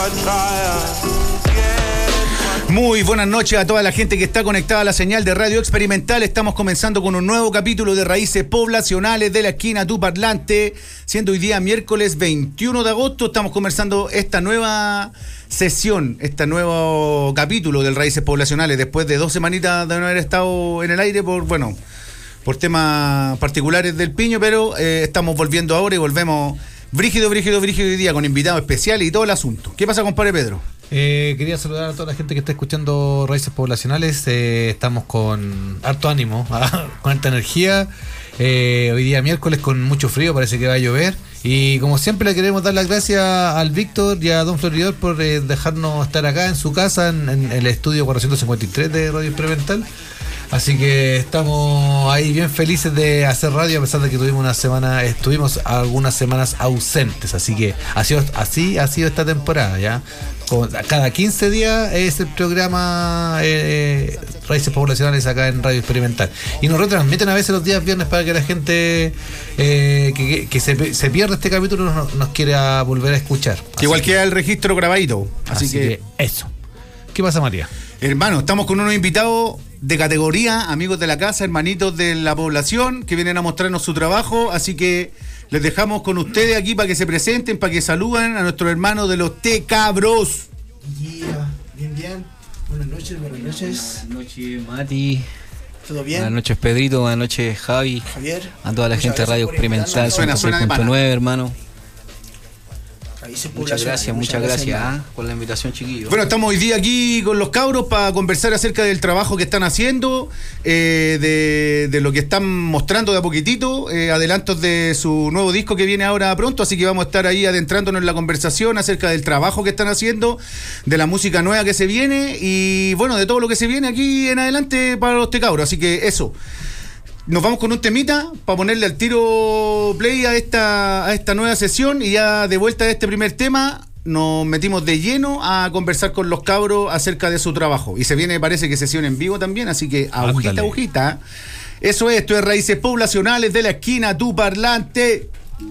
Muy buenas noches a toda la gente que está conectada a la señal de Radio Experimental. Estamos comenzando con un nuevo capítulo de Raíces Poblacionales de la esquina Tu Parlante. Siendo hoy día miércoles 21 de agosto, estamos comenzando esta nueva sesión, este nuevo capítulo del Raíces Poblacionales, después de 2 semanitas de no haber estado en el aire por por temas particulares del Piño, pero estamos volviendo ahora y volvemos brígido hoy día con invitados especiales y todo el asunto. ¿Qué pasa, compadre Pedro? Quería saludar a toda la gente que está escuchando Raíces Poblacionales. Estamos con harto ánimo, con harta energía. Hoy día miércoles con mucho frío, parece que va a llover. Y como siempre le queremos dar las gracias al Víctor y a Don Floridor por dejarnos estar acá en su casa, en el estudio 453 de Radio Experimental. Así que estamos ahí bien felices de hacer radio, a pesar de que estuvimos algunas semanas ausentes. Así que así ha sido esta temporada, ¿ya? Cada 15 días es el programa Raíces Poblacionales acá en Radio Experimental. Y nos retransmiten a veces los días viernes para que la gente que se pierde este capítulo nos quiera volver a escuchar. Igual queda el registro grabadito. Así que eso. ¿Qué pasa, María? Hermano, estamos con unos invitados de categoría, amigos de la casa, hermanitos de la población, que vienen a mostrarnos su trabajo, así que les dejamos con ustedes aquí para que se presenten, para que saluden a nuestros hermanos de los T-Cabros. Bien. Buenas noches. Buenas noches, Mati. ¿Todo bien? Buenas noches, Pedrito. Buenas noches, Javier. A toda la gente de Radio Experimental. Suena de 6.9, hermano. Muchas gracias por la invitación, chiquillos. Bueno, estamos hoy día aquí con los cabros para conversar acerca del trabajo que están haciendo, de lo que están mostrando de a poquitito, adelantos de su nuevo disco que viene ahora pronto, así que vamos a estar ahí adentrándonos en la conversación acerca del trabajo que están haciendo, de la música nueva que se viene y bueno, de todo lo que se viene aquí en adelante para los T-Cabros, así que eso. Nos vamos con un temita para ponerle al tiro play a esta nueva sesión y ya de vuelta de este primer tema nos metimos de lleno a conversar con los cabros acerca de su trabajo. Y se viene, parece que sesión en vivo también, así que agujita. Eso es, esto es Raíces Poblacionales de la esquina Tu Parlante.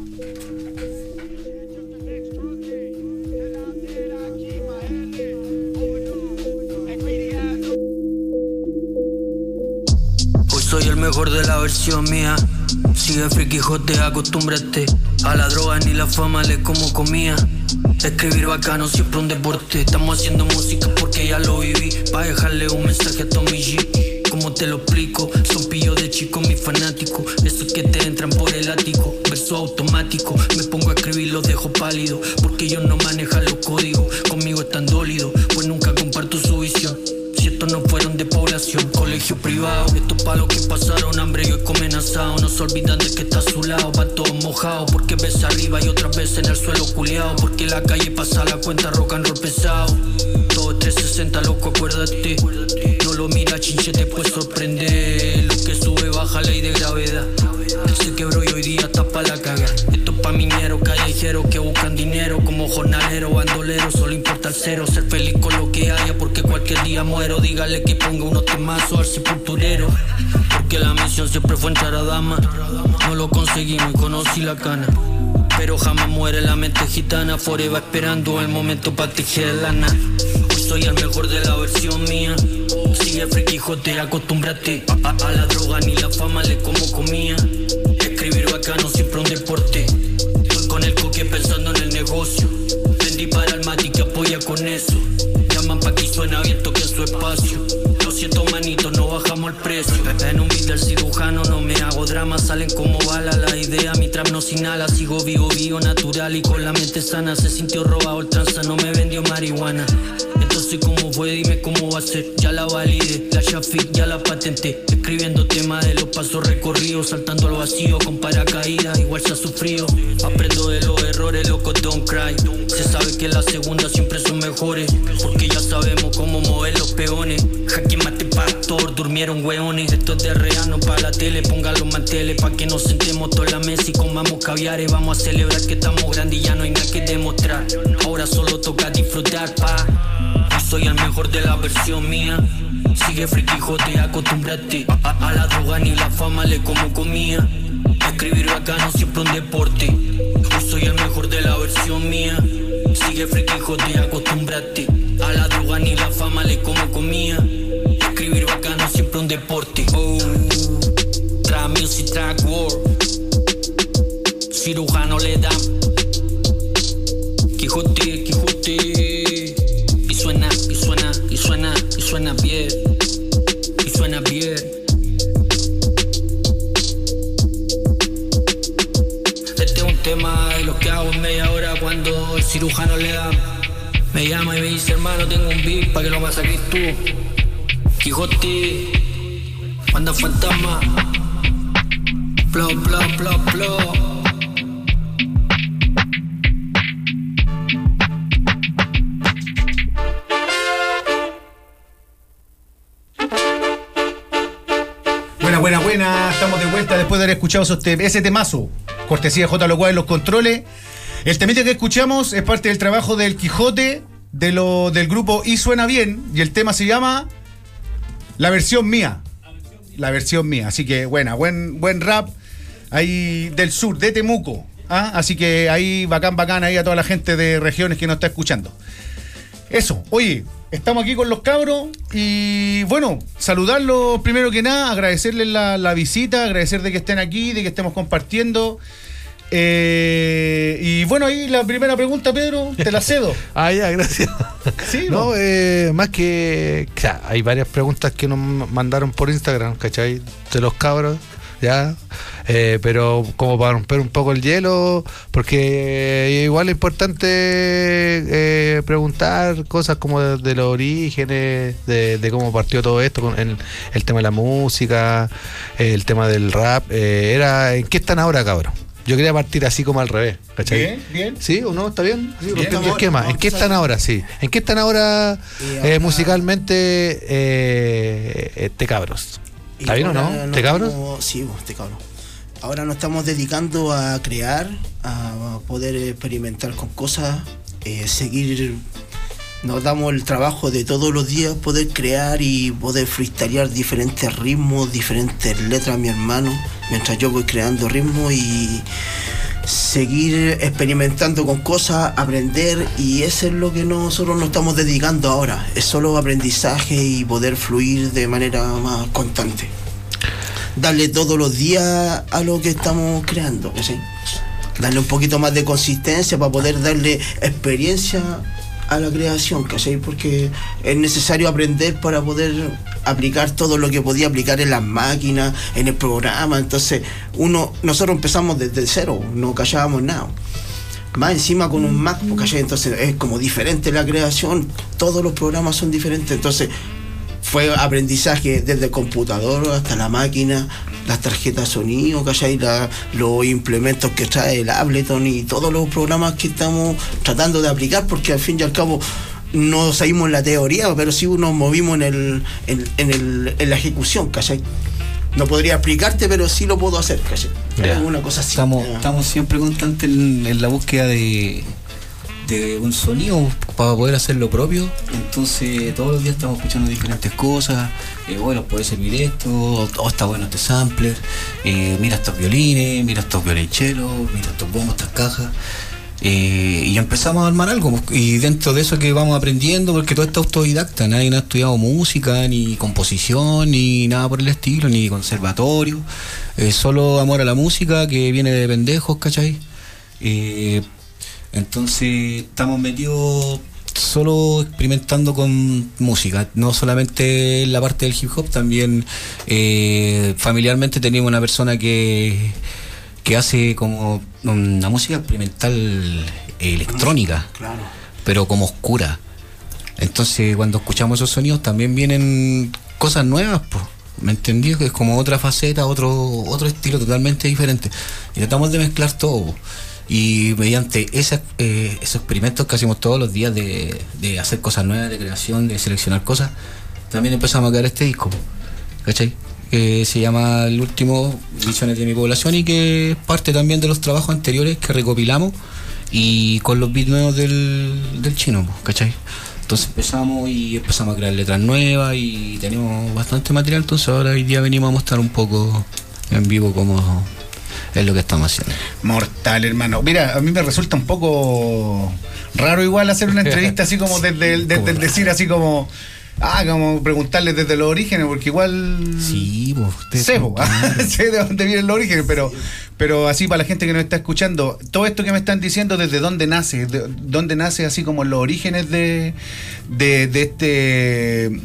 Soy el mejor de la versión mía. Sigue friki jote, acostúmbrate. A la droga ni la fama le como comía. Escribir bacano, siempre un deporte. Estamos haciendo música porque ya lo viví. Pa' dejarle un mensaje a Tommy G. ¿Cómo te lo explico? Son pillos de chico, mis fanáticos. Esos que te entran por el ático. Verso automático, me pongo a escribir, los dejo pálidos. Porque ellos no manejan los códigos. Conmigo están dólidos, pues nunca comparto su visión. Si estos no fueron de población, colegio privado. Estos palos que pasaron hambre y hoy comen asado. No se olvidan de que está a su lado, van todos mojados. Porque veces arriba y otras veces en el suelo culeado. Porque la calle pasa la cuenta rock and roll pesado. Todo 360, loco, acuérdate. No lo mira, chinche, te puede sorprender. Lo que sube baja, ley de gravedad. Él se quebró y hoy día está pa' la caga. Esto es pa' mineros, callejeros que buscan dinero. Como jornalero, bandolero, solo importa el cero. Ser feliz con lo que haya porque cualquier día muero. Dígale que ponga unos temazos al sepulturero. Porque la misión siempre fue entrar a dama. No lo conseguimos y conocí la cana. Pero jamás muere la mente gitana. Forever esperando el momento pa' tejer lana. Hoy soy el mejor de la versión mía. Sigue friki jote, acostúmbrate. A la droga ni la fama le como comía. Escribir bacano, siempre un deporte. Estoy con el coque pensando en el negocio. Vendí para el Mati que apoya con eso. Llaman pa' que suena abierto que es su espacio. Lo siento, manito, no bajamos el precio. En un beat del cirujano no me hago drama. Salen como bala la idea, mi trap no se inhala. Sigo vivo, natural y con la mente sana. Se sintió robado el tranza, no me vendió marihuana. Entonces cómo fue, dime cómo va a ser. Ya la validé, la Shafik ya la patenté. Escribiendo temas de los pasos recorridos. Saltando al vacío con paracaídas, igual se ha sufrido. Aprendo de los errores, loco, don't cry. Se sabe que las segundas siempre son mejores. Porque ya sabemos cómo mover los peones. Jaque mate pastor, durmieron hueones. Esto es de real, no pa' la tele. Pongan los manteles pa' que nos sentemos toda la mesa y comamos caviares. Vamos a celebrar que estamos grandes y ya no hay nada que demostrar. Ahora solo toca disfrutar, pa'. Soy el mejor de la versión mía. Sigue friki jote, acostúmbrate. A la droga ni la fama le como comía. Escribir bacano, siempre un deporte. Yo soy el mejor de la versión mía. Sigue friki, jote, acostumbrate. A la droga ni la fama le como comía. Escribir bacano, siempre un deporte. Oh, trap music, track war. Cirujano le da. Quijote, Quijote. Y suena, y suena, y suena, y suena bien. Y suena bien. Este es un tema de los que hago en media hora cuando el cirujano le da. Me llama y me dice, hermano, tengo un beat pa' que lo masaques tú. Quijote, manda fantasma. Plo, plo, plo, plo. Buena, estamos de vuelta después de haber escuchado ese temazo, cortesía de J. Locuaz en los controles. El temita que escuchamos es parte del trabajo del Quijote, del grupo Y Suena Bien, y el tema se llama La Versión Mía. La versión mía, así que buen rap ahí del sur, de Temuco, ¿ah? Así que ahí bacán ahí a toda la gente de regiones que nos está escuchando. Eso, oye, estamos aquí con los cabros y bueno, saludarlos primero que nada, agradecerles la visita, agradecer de que estén aquí, de que estemos compartiendo. Y bueno, ahí la primera pregunta, Pedro, te la cedo. Ya, gracias. Sí, no, más que... O sea, hay varias preguntas que nos mandaron por Instagram, ¿cachai? De los cabros, ya. Pero como para romper un poco el hielo, porque igual es importante preguntar cosas como de los orígenes, de cómo partió todo esto, con el tema de la música, el tema del rap. ¿En qué están ahora, cabros? Yo quería partir así como al revés, ¿cachai? Bien. ¿Sí o no? ¿Está bien? Sí, Bien. el esquema. ¿En qué están ahora? Sí. ¿En qué están ahora musicalmente cabros? ¿Está bien o no? ¿Te cabros? Sí, te cabros. Ahora nos estamos dedicando a crear, a poder experimentar con cosas, seguir. Nos damos el trabajo de todos los días poder crear y poder freestylear diferentes ritmos, diferentes letras, mi hermano, mientras yo voy creando ritmos y seguir experimentando con cosas, aprender, y eso es lo que nosotros nos estamos dedicando ahora, es solo aprendizaje y poder fluir de manera más constante. Darle todos los días a lo que estamos creando, ¿sí? Darle un poquito más de consistencia para poder darle experiencia a la creación, ¿cachai? Porque es necesario aprender para poder aplicar todo lo que podía aplicar en las máquinas, en el programa. Entonces nosotros empezamos desde cero, no callábamos nada. Más encima con un Mac, ¿cachai? Entonces es como diferente la creación, todos los programas son diferentes, entonces fue aprendizaje desde el computador hasta la máquina, las tarjetas de sonido, ¿cachai? Los implementos que trae el Ableton y todos los programas que estamos tratando de aplicar, porque al fin y al cabo no salimos en la teoría, pero sí nos movimos en la ejecución, ¿cachai? No podría explicarte, pero sí lo puedo hacer, ¿cachai? Yeah. Es una cosa así. Estamos siempre constantes en la búsqueda de un sonido para poder hacer lo propio. Entonces todos los días estamos escuchando diferentes cosas. Bueno, puede servir esto, está bueno este sampler, mira estos violines, mira estos violonchelos, mira estos bombos, estas cajas. Y empezamos a armar algo, y dentro de eso que vamos aprendiendo, porque todo esto es autodidacta, nadie ha estudiado música, ni composición, ni nada por el estilo, ni conservatorio, solo amor a la música que viene de pendejos, ¿cachai? Entonces estamos metidos solo experimentando con música, no solamente en la parte del hip hop, también familiarmente tenemos una persona que hace como una música experimental electrónica, claro, pero como oscura. Entonces cuando escuchamos esos sonidos también vienen cosas nuevas, pues. ¿Me entendí? Que es como otra faceta, otro estilo totalmente diferente. Y tratamos de mezclar todo, po. Y mediante esos experimentos que hacemos todos los días de hacer cosas nuevas, de creación, de seleccionar cosas, también empezamos a crear este disco, ¿cachai? Que se llama el último, Visiones de mi población, y que es parte también de los trabajos anteriores que recopilamos y con los beats nuevos del chino, ¿cachai? Entonces empezamos a crear letras nuevas y tenemos bastante material. Entonces ahora hoy día venimos a mostrar un poco en vivo cómo es lo que estamos haciendo. Mortal, hermano. Mira, a mí me resulta un poco Raro igual hacer una entrevista así como desde el decir así como preguntarles desde los orígenes, porque igual Sí, pues sé de dónde vienen los orígenes, pero así para la gente que nos está escuchando, todo esto que me están diciendo, ¿desde dónde nace? ¿Dónde nace así como los orígenes de este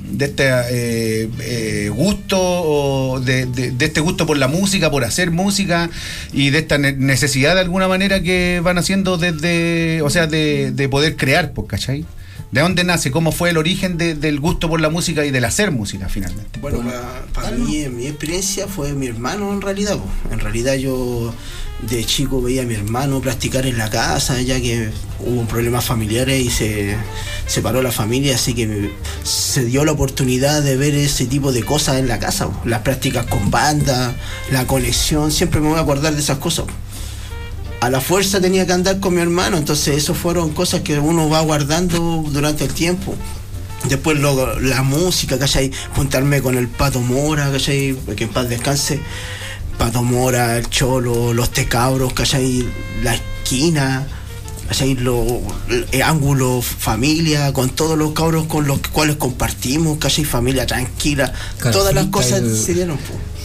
gusto, o de este gusto por la música, por hacer música, y de esta necesidad de alguna manera que van haciendo desde, o sea, de poder crear, pues, ¿cachai? ¿De dónde nace? ¿Cómo fue el origen del gusto por la música y del hacer música finalmente? Bueno, para mí, en mi experiencia, fue mi hermano en realidad. En realidad yo de chico veía a mi hermano practicar en la casa, ya que hubo problemas familiares y se separó la familia, así que se dio la oportunidad de ver ese tipo de cosas en la casa. Las prácticas con banda, la conexión, siempre me voy a acordar de esas cosas. A la fuerza tenía que andar con mi hermano, entonces eso fueron cosas que uno va guardando durante el tiempo. Después la música, ¿cachai? Juntarme con el Pato Mora, ¿cachai? Que en paz descanse. Pato Mora, el Cholo, los Tecabros, ¿cachai? La esquina, ¿cachai? El ángulo familia, con todos los cabros con los cuales compartimos, ¿cachai? Familia tranquila, Caro todas las Freestyle, cosas se dieron.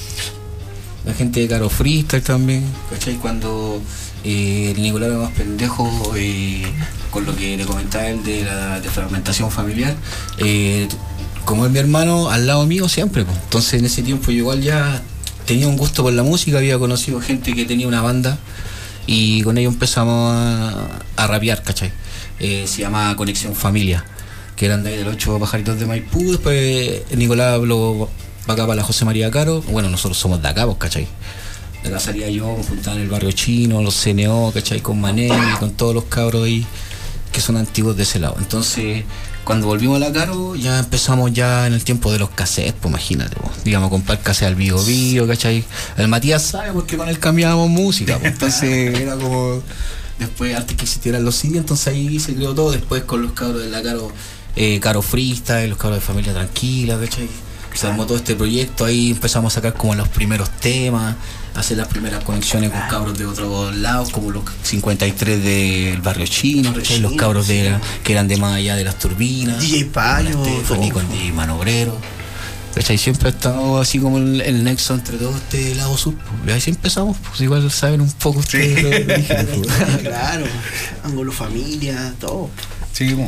La gente de Caro Freestyle también, ¿cachai? Cuando el Nicolás era más pendejo, con lo que le comentaba él de la fragmentación familiar, como es mi hermano, al lado mío siempre, pues. Entonces en ese tiempo yo igual ya tenía un gusto por la música, había conocido gente que tenía una banda y con ellos empezamos a rapear, ¿cachai? Se llamaba Conexión Familia, que eran de ahí del 8 Pajaritos de Maipú. Después Nicolás lo va acá para la José María Caro. Bueno, nosotros somos de acá, pues, ¿cachai? De acá salía yo, me juntaba en el barrio chino, los CNO, ¿cachai? Con Mané, con todos los cabros ahí que son antiguos de ese lado. Entonces, cuando volvimos a la Caro, ya empezamos ya en el tiempo de los cassettes, pues imagínate, pues, digamos, comprar cassette al Bio Bio, ¿cachai? El Matías sabe porque con él cambiábamos música, pues, entonces era como... Después, antes que existieran los CD, entonces ahí se creó todo. Después con los cabros de la Caro, Caro Freestyle, los cabros de Familia Tranquila, ¿cachai? Se armó todo este proyecto, ahí empezamos a sacar como los primeros temas, hacer las primeras conexiones con cabros de otros lados, como los 53 del barrio chino, ¿cachai? Los cabros que eran de más allá de las turbinas, DJ Payo, con DJ Manobrero, ¿cachai? Siempre ha estado así como el nexo entre todo este lado sur, pues. Y ahí sí empezamos, pues igual saben un poco ustedes lo que dije, pues. Claro, ángulo familia, todo. Sí, bueno.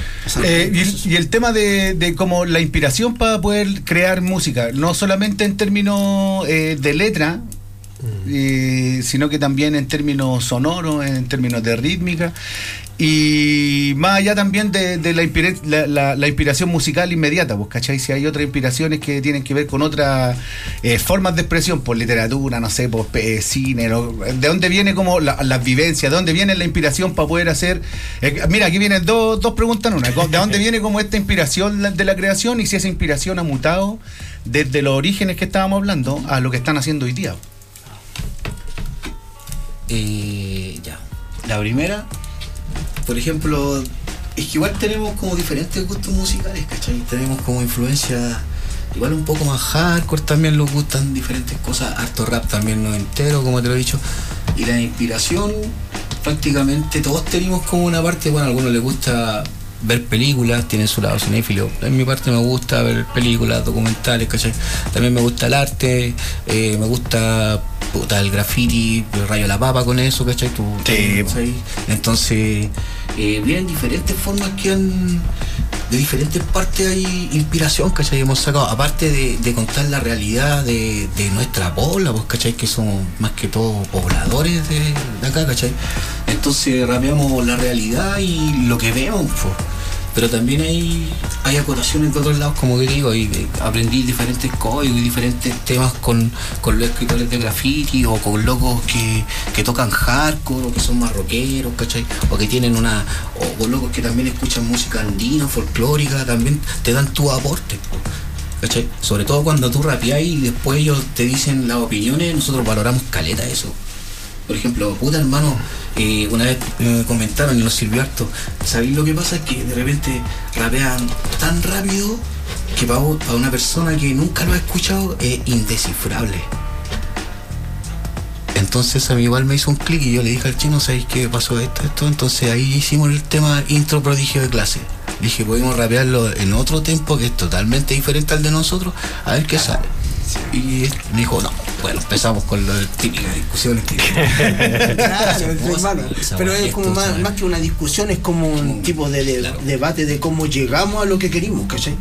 Y el tema de como la inspiración para poder crear música, no solamente en términos de letra, sino que también en términos sonoros, en términos de rítmica, y más allá también de la inspiración musical inmediata, pues, ¿cachai? Si hay otras inspiraciones que tienen que ver con otras formas de expresión, por literatura, no sé, por cine, ¿de dónde viene como las vivencias? ¿De dónde viene la inspiración para poder hacer? Mira, aquí vienen dos preguntas en una. ¿De dónde viene como esta inspiración de la creación, y si esa inspiración ha mutado desde los orígenes que estábamos hablando a lo que están haciendo hoy día? Ya. La primera, por ejemplo, es que igual tenemos como diferentes gustos musicales, ¿cachai? Tenemos como influencia igual un poco más hardcore, también nos gustan diferentes cosas, harto rap también no entero, como te lo he dicho. Y la inspiración, prácticamente todos tenemos como una parte, bueno, a algunos les gusta ver películas, tienen su lado cinéfilo. En mi parte me gusta ver películas, documentales, ¿cachai? También me gusta el arte, me gusta el graffiti, el rayo de la papa con eso, ¿cachai? ¿Cachai? Entonces, vienen diferentes formas que han... De diferentes partes hay inspiración, ¿cachai? Hemos sacado, aparte de contar la realidad de nuestra pobla, pues, ¿cachai? Que somos más que todo pobladores de acá, ¿cachai? Entonces rapeamos la realidad y lo que vemos, pues. Pero también hay acotaciones de otros lados, como que digo, y aprendí diferentes códigos y diferentes temas con los escritores de graffiti, o con locos que tocan hardcore, o que son más rockeros, ¿cachai? O que tienen o locos que también escuchan música andina, folclórica, también te dan tu aporte, ¿cachai? Sobre todo cuando tú rapeás y después ellos te dicen las opiniones, nosotros valoramos caleta eso. Por ejemplo, puta hermano, una vez me comentaron y nos sirvió harto. ¿Sabéis lo que pasa? Es que de repente rapean tan rápido que para una persona que nunca lo ha escuchado es indescifrable. Entonces a mí igual me hizo un clic y yo le dije al chino, ¿sabéis qué pasó esto? Entonces ahí hicimos el tema intro prodigio de clase. Dije, podemos rapearlo en otro tempo que es totalmente diferente al de nosotros, a ver qué sale. Y me dijo, no, bueno, empezamos con las típicas discusiones que... Claro, hermano. Pero es como más que una discusión, es como un tipo de debate de cómo llegamos a lo que querimos, ¿cachai?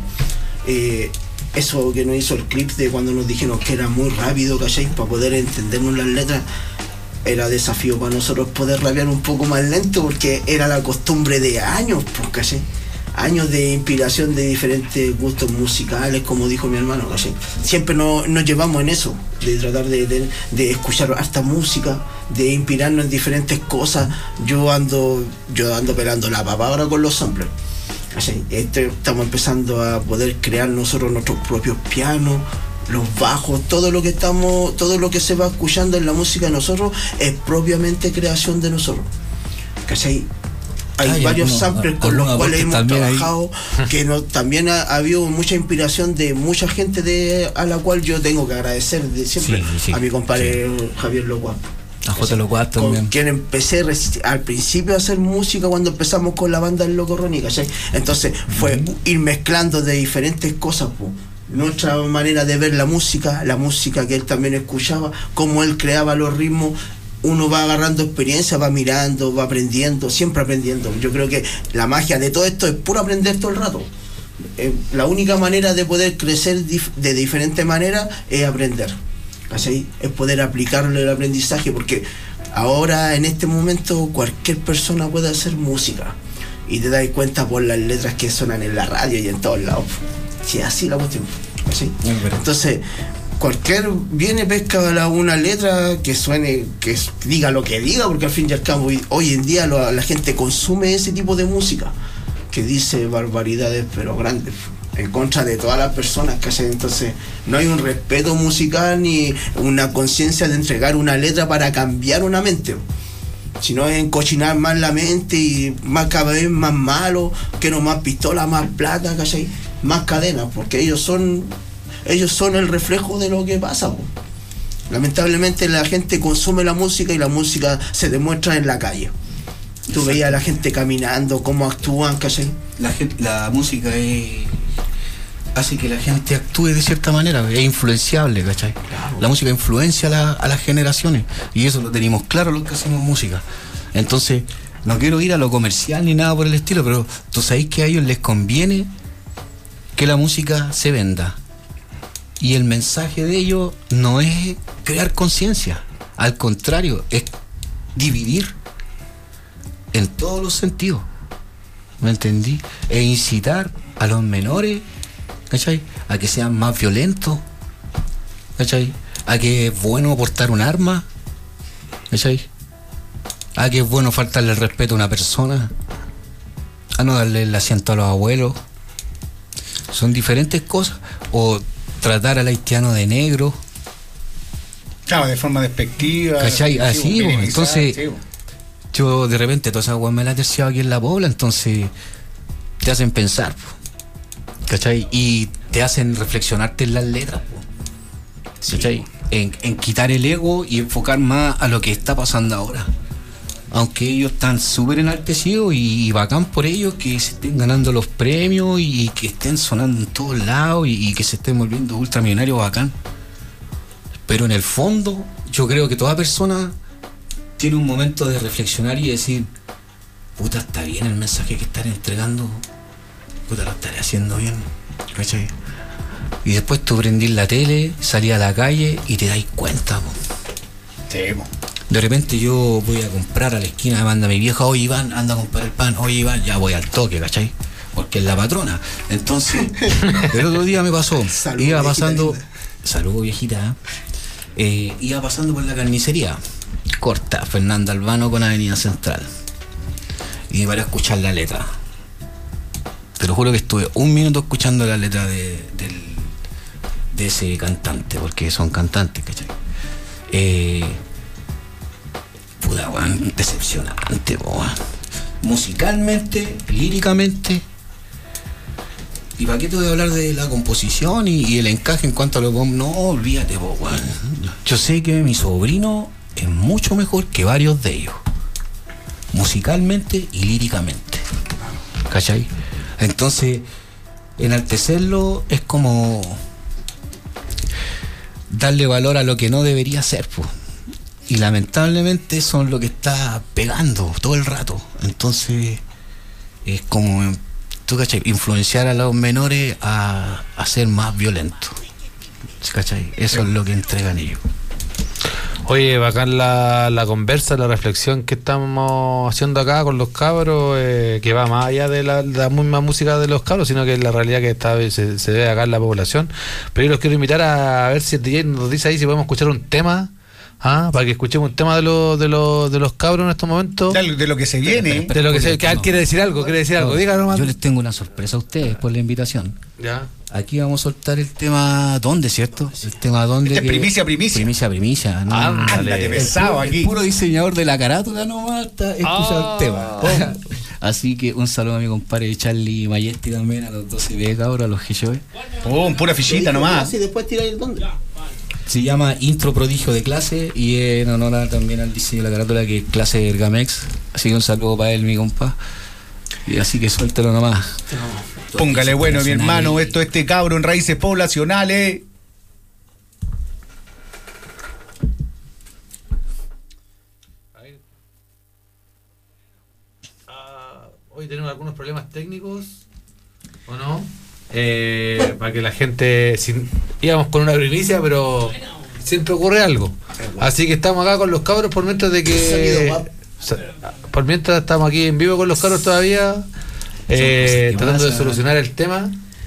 Eso que nos hizo el clip de cuando nos dijeron que era muy rápido, ¿cachai? Para poder entendernos las letras, era desafío para nosotros poder rapear un poco más lento, porque era la costumbre de años, pues, ¿cachai? Años de inspiración de diferentes gustos musicales, como dijo mi hermano, ¿cachai? Siempre nos llevamos en eso, de tratar de escuchar harta música, de inspirarnos en diferentes cosas. Yo ando pelando la papa ahora con los samplers, ¿cachai? Estamos empezando a poder crear nosotros nuestros propios pianos, los bajos, todo lo que se va escuchando en la música de nosotros es propiamente creación de nosotros, ¿cachai? Hay varios samplers con los cuales hemos trabajado, que también ha habido mucha inspiración de mucha gente a la cual yo tengo que agradecer de siempre, a mi compadre Javier Locuaz. A J. Locuaz también. Con quien empecé al principio a hacer música cuando empezamos con la banda El Loco Ronnie, ¿cachai? Entonces fue ir mezclando de diferentes cosas, pues. Nuestra manera de ver la música que él también escuchaba, cómo él creaba los ritmos. Uno va agarrando experiencia, va mirando, va aprendiendo, siempre aprendiendo. Yo creo que la magia de todo esto es puro aprender todo el rato. La única manera de poder crecer de diferentes maneras es aprender. ¿Así? Es poder aplicarle el aprendizaje, porque ahora, en este momento, cualquier persona puede hacer música. Y te das cuenta por las letras que suenan en la radio y en todos lados. Sí, así la cuestión. ¿Así? Entonces, viene, pesca una letra que suene, que diga lo que diga, porque al fin y al cabo hoy en día la gente consume ese tipo de música que dice barbaridades pero grandes en contra de todas las personas, ¿cachai? Entonces no hay un respeto musical ni una conciencia de entregar una letra para cambiar una mente, sino es encochinar más la mente y más, cada vez más malo, que no más pistola, más plata, ¿cachai? Más cadenas, porque ellos son el reflejo de lo que pasa, po. Lamentablemente la gente consume la música y la música se demuestra en la calle. Tú veías a la gente caminando, cómo actúan, ¿cachai? La música hace que la gente actúe de cierta manera, es influenciable, ¿cachai? Claro. La música influencia a las generaciones, y eso lo tenemos claro los que hacemos música. Entonces, no quiero ir a lo comercial ni nada por el estilo, pero tú sabes que a ellos les conviene que la música se venda. Y el mensaje de ellos no es crear conciencia, al contrario, es dividir en todos los sentidos, ¿me entendí? E incitar a los menores, ¿cachai? A que sean más violentos, ¿cachai? A que es bueno portar un arma, ¿cachai? A que es bueno faltarle el respeto a una persona, a no darle el asiento a los abuelos. Son diferentes cosas. O tratar al haitiano de negro, claro, de forma despectiva, ¿cachai? Así, entonces sí. Yo de repente todas esas weas me las he terciado aquí en la Pobla, entonces te hacen pensar, ¿cachai? Y te hacen reflexionarte en las letras, ¿cachai? En quitar el ego y enfocar más a lo que está pasando ahora. Aunque ellos están súper enaltecidos y bacán por ellos que se estén ganando los premios y que estén sonando en todos lados y que se estén volviendo ultramillonarios, bacán. Pero en el fondo, yo creo que toda persona tiene un momento de reflexionar y decir, puta, está bien el mensaje que están entregando, puta, lo estaré haciendo bien, ¿cachai? Y después tú prendís la tele, salís a la calle y te dais cuenta, po. Sí, po. De repente yo voy a comprar a la esquina, me manda mi vieja, oye Iván, anda a comprar el pan, oye Iván, ya voy al toque, ¿cachai? Porque es la patrona. Entonces, el otro día me pasó, Salud, iba pasando, viejita. saludo viejita, iba pasando por la carnicería, corta, Fernanda Albano con Avenida Central, y me paré a escuchar la letra. Te lo juro que estuve un minuto escuchando la letra de ese cantante, porque son cantantes, ¿cachai? Puta, weón, decepcionante, weón. Musicalmente, líricamente. ¿Y para qué te voy a hablar de la composición y el encaje en cuanto a lo... No, olvídate, weón. Yo sé que mi sobrino es mucho mejor que varios de ellos, musicalmente y líricamente, ¿cachai? Entonces, enaltecerlo es como darle valor a lo que no debería ser, pues. Y lamentablemente eso es lo que está pegando todo el rato. Entonces, es como, ¿tú cachai? Influenciar a los menores a ser más violentos, ¿cachai? Eso es lo que entregan ellos. Oye, bacán la conversa, la reflexión que estamos haciendo acá con los cabros, que va más allá de la misma música de los cabros, sino que es la realidad que se ve acá en la población. Pero yo los quiero invitar a ver si el DJ nos dice ahí si podemos escuchar un tema. Para que escuchemos un tema de los cabros en estos momentos. De lo que se viene. De lo que se quiere decir algo, Diga nomás. Yo les tengo una sorpresa a ustedes por la invitación. Ya. Aquí vamos a soltar el tema ¿Dónde?, ¿cierto? El tema ¿Dónde? Este es primicia. ¿no? Ándale, pesado aquí. El puro diseñador de la carátula nomás está escuchando el tema. Así que un saludo a mi compadre Charlie Mayetti también, a los 12B cabros, a los GSOE. Pura fichita nomás. Y después tirar el dónde. Se llama Intro Prodigio de Clase y en honor también al diseño de la carátula, que es Clase Ergamex. Así que un saludo para él, mi compa. Y así que suéltelo nomás. Póngale bueno, mi hermano, esto este cabro en Raíces Poblacionales. Hoy tenemos algunos problemas técnicos, ¿o no? Para que la gente... íbamos con una primicia, pero siempre ocurre algo. Así que estamos acá con los cabros por mientras de que... Por mientras estamos aquí en vivo con los cabros todavía, tratando de solucionar el tema.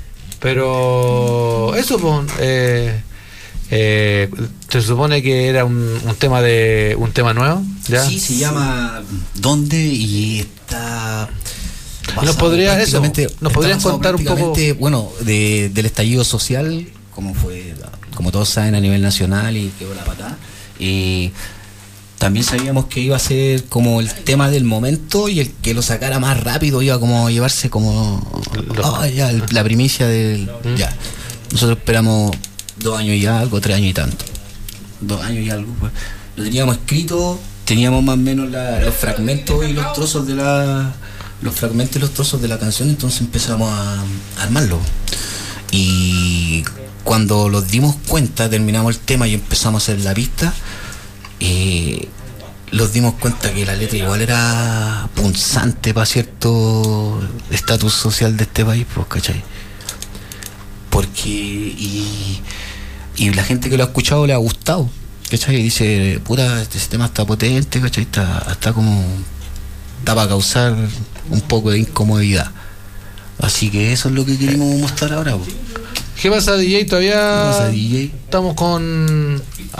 Pero eso, pues... se supone que era un tema nuevo, ¿ya? Sí, se llama ¿Dónde? Y está... ¿Nos podrían contar un poco? Bueno, del estallido social, como todos saben, a nivel nacional, y quedó la patada. También sabíamos que iba a ser como el tema del momento, y el que lo sacara más rápido iba como a llevarse como la primicia del... Ya. Nosotros esperamos 2 años y algo, 3 años y tanto. 2 años y algo, pues. Lo teníamos escrito, teníamos más o menos los fragmentos y los trozos de la canción, entonces empezamos a armarlo. Y cuando nos dimos cuenta, terminamos el tema y empezamos a hacer la pista, nos dimos cuenta que la letra igual era punzante para cierto estatus social de este país, pues, ¿cachai? Porque y la gente que lo ha escuchado le ha gustado, ¿cachai? Y dice, puta, este tema está potente, ¿cachai? Está para causar un poco de incomodidad. Así que eso es lo que queremos mostrar ahora, po. ¿Qué pasa, DJ? Todavía... ¿Qué pasa, DJ? Estamos con...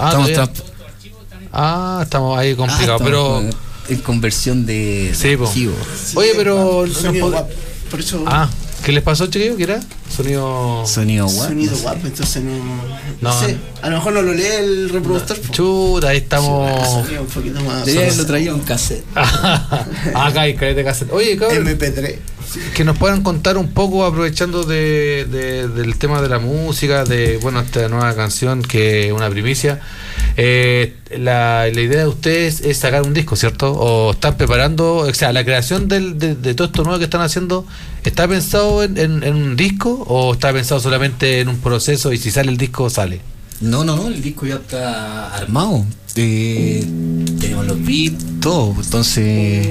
estamos ahí complicados, pero... En conversión de archivo. Oye, pero... Por eso... ¿Qué les pasó, chiquillo? ¿Qué era? Sonido WAP, entonces no sé. A lo mejor no lo lee el reproductor. Chuta, ahí estamos. Un poquito más. Lo traía un cassette. Acá hay de cassette. Oye, cabrón. MP3. Que nos puedan contar un poco, aprovechando del tema de la música, de esta nueva canción, que es una primicia. La idea de ustedes es sacar un disco, ¿cierto? ¿O están preparando? O sea, la creación de todo esto nuevo que están haciendo, ¿está pensado en un disco o está pensado solamente en un proceso y si sale el disco, sale? No, el disco ya está armado. Tenemos los beats, todo. Entonces...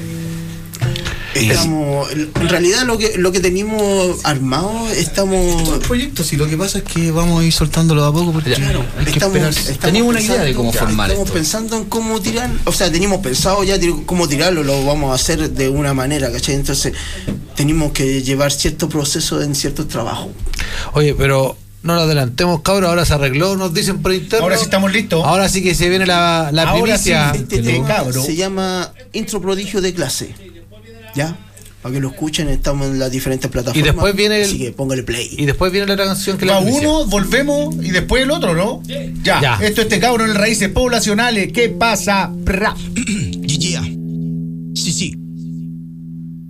en realidad lo que tenemos armado, estamos... Todo el proyecto, sí, lo que pasa es que vamos a ir soltándolo a poco porque teníamos una idea de cómo formar esto. Estamos pensando en cómo tirar, o sea, teníamos pensado ya cómo tirarlo, lo vamos a hacer de una manera, ¿cachai? Entonces tenemos que llevar cierto proceso en ciertos trabajos. Oye, pero... no nos adelantemos, cabros, ahora se arregló, nos dicen por interno. Ahora sí estamos listos. Ahora sí que se viene la primicia. Sí, este tema se llama Intro Prodigio de Clase. ¿Ya? Para que lo escuchen, estamos en las diferentes plataformas. Y después viene así que póngale play. Y después viene la otra canción que va uno, volvemos y después el otro, ¿no? Ya. Esto es cabro en Raíces Poblacionales. ¿Qué pasa? Yeah. Sí.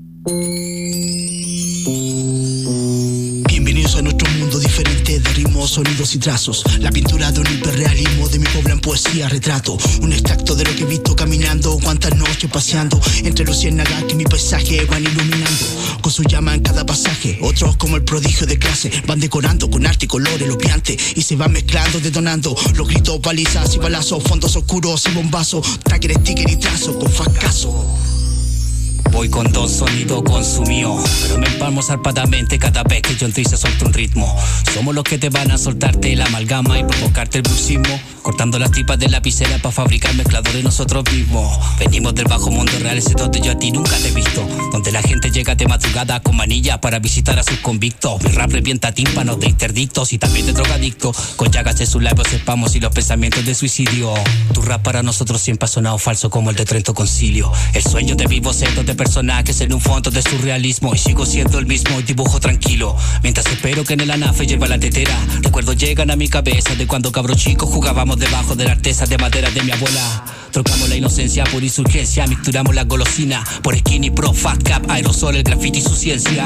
Bienvenidos a nuestro mundo diferente de ritmos sonidos y trazos. La pintura de un hiperrealismo de mi pueblo en poesía retrato. Un extracto de lo que he visto caminando, cuántas noches paseando entre los ciénagas que mi paisaje van iluminando. Con su llama en cada pasaje, otros como el prodigio de clase van decorando con arte y colores los piantes y se van mezclando, detonando los gritos, balizas y balazos, fondos oscuros y bombazos, tracker, sticker y trazo con fracaso. Voy con dos sonidos consumidos, pero me empalmo zarpadamente cada vez que yo entro y se suelta un ritmo. Somos los que te van a soltarte la amalgama y provocarte el bruxismo, cortando las tripas de lapicera para fabricar mezcladores nosotros mismos. Venimos del bajo mundo real, ese donde yo a ti nunca te he visto, donde la gente llega de madrugada con manillas para visitar a sus convictos. Mi rap revienta tímpanos de interdictos y también de drogadictos, con llagas de sus labios espamos y los pensamientos de suicidio. Tu rap para nosotros siempre ha sonado falso como el de Trento Concilio. El sueño de vivo centro de personajes en un fondo de surrealismo, y sigo siendo el mismo y dibujo tranquilo mientras espero que en el anafe lleva la tetera. Recuerdos llegan a mi cabeza de cuando cabro chico jugábamos debajo de la artesa de madera de mi abuela. Trocamos la inocencia por insurgencia, mixturamos la golosina por skinny, pro, fat cap, aerosol, el graffiti y su ciencia.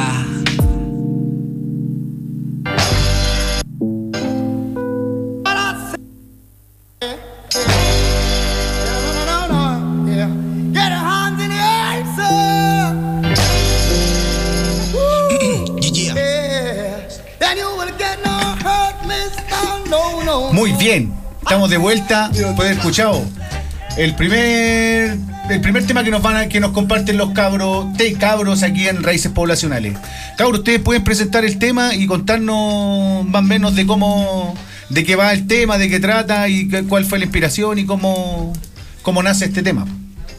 Muy bien, estamos de vuelta. Pueden haber escuchado el primer tema que nos comparten los cabros aquí en Raíces Poblacionales. Cabros, ustedes pueden presentar el tema y contarnos más o menos de qué va el tema, de qué trata y cuál fue la inspiración y cómo nace este tema.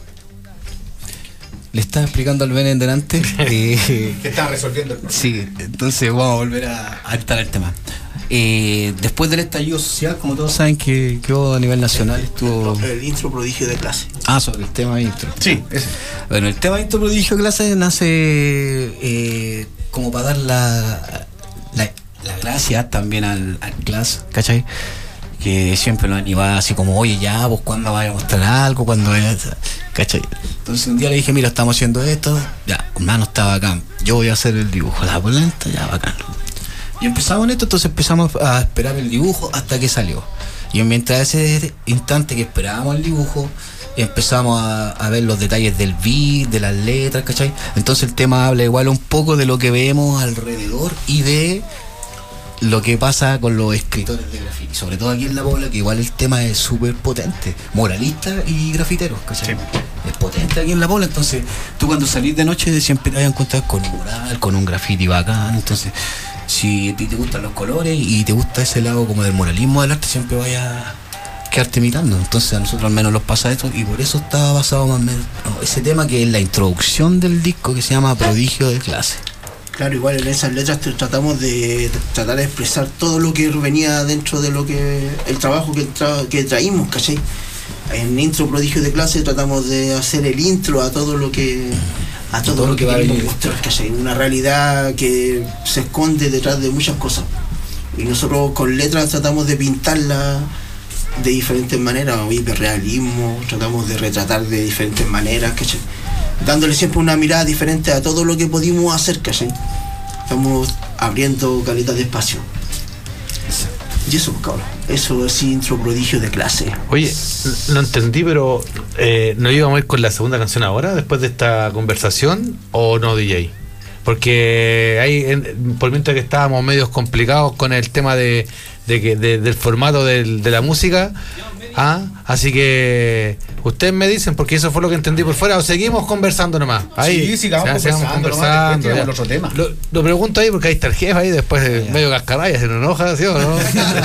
Le estaba explicando al Ben en delante que está resolviendo el problema. Sí, entonces vamos a volver a estar el tema. Después del estallido social, como todos saben que hubo a nivel nacional, estuvo el intro prodigio de clase. Sobre el tema de intro. Sí, ese. Bueno, el tema de intro prodigio de clase nace como para dar la gracia también al class, ¿cachai? Que siempre nos animaba así como, oye, ya, pues cuando vaya a mostrar algo, cuando es, ¿cachai? Entonces un día le dije, mira, estamos haciendo esto, ya, hermano, está bacán, yo voy a hacer el dibujo, la polenta, ya, bacán. Y empezamos en esto, entonces empezamos a esperar el dibujo hasta que salió. Y mientras ese instante que esperábamos el dibujo, empezamos a ver los detalles del beat, de las letras, ¿cachai? Entonces el tema habla igual un poco de lo que vemos alrededor y de lo que pasa con los escritores de graffiti, sobre todo aquí en La Pobla, que igual el tema es súper potente, moralista y grafiteros, ¿cachai? Sí. Es potente aquí en La Pobla, entonces tú cuando salís de noche siempre te vas a encontrar con un mural, con un graffiti bacán, entonces si a ti te gustan los colores y te gusta ese lado como del moralismo del arte, siempre vayas a quedarte mirando. Entonces a nosotros al menos nos pasa esto, y por eso estaba basado más o menos ese tema, que es la introducción del disco, que se llama Prodigio de Clase. Claro, igual en esas letras tratamos de tratar de expresar todo lo que venía dentro de lo que el trabajo que traímos, ¿cachai? En Intro Prodigio de Clase tratamos de hacer el intro a todo lo que queremos mostrar, ¿cachai? Una realidad que se esconde detrás de muchas cosas, y nosotros con letras tratamos de pintarla de diferentes maneras, hiperrealismo, tratamos de retratar de diferentes maneras, ¿cachai? Dándole siempre una mirada diferente a todo lo que pudimos hacer, ¿cachai? Estamos abriendo caletas de espacio. Y eso, cabrón, eso es Intro Prodigio de Clase. Oye, no entendí, pero ¿no íbamos a ir con la segunda canción ahora, después de esta conversación, o no, DJ? Porque ahí, por mientras que estábamos medios complicados con el tema del formato de la música, así que ustedes me dicen, porque eso fue lo que entendí por fuera, o seguimos conversando nomás. Ahí, sí, sigamos conversando nomás, otro tema. Lo pregunto ahí porque ahí está el jefe ahí, después medio cascarraya, se enoja, ¿sí o no?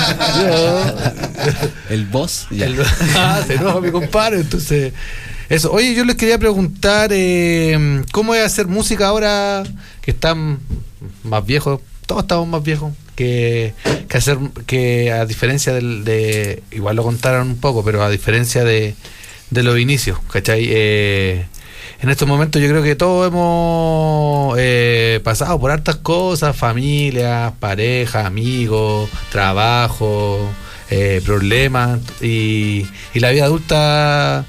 El boss, ya. Se enoja mi compadre, entonces eso. Oye, yo les quería preguntar ¿cómo es hacer música ahora que están más viejos? Todos estamos más viejos que a diferencia de igual lo contaron un poco, pero a diferencia de los inicios, ¿cachai? En estos momentos yo creo que todos hemos pasado por hartas cosas: familias, pareja, amigos, trabajo, problemas, y la vida adulta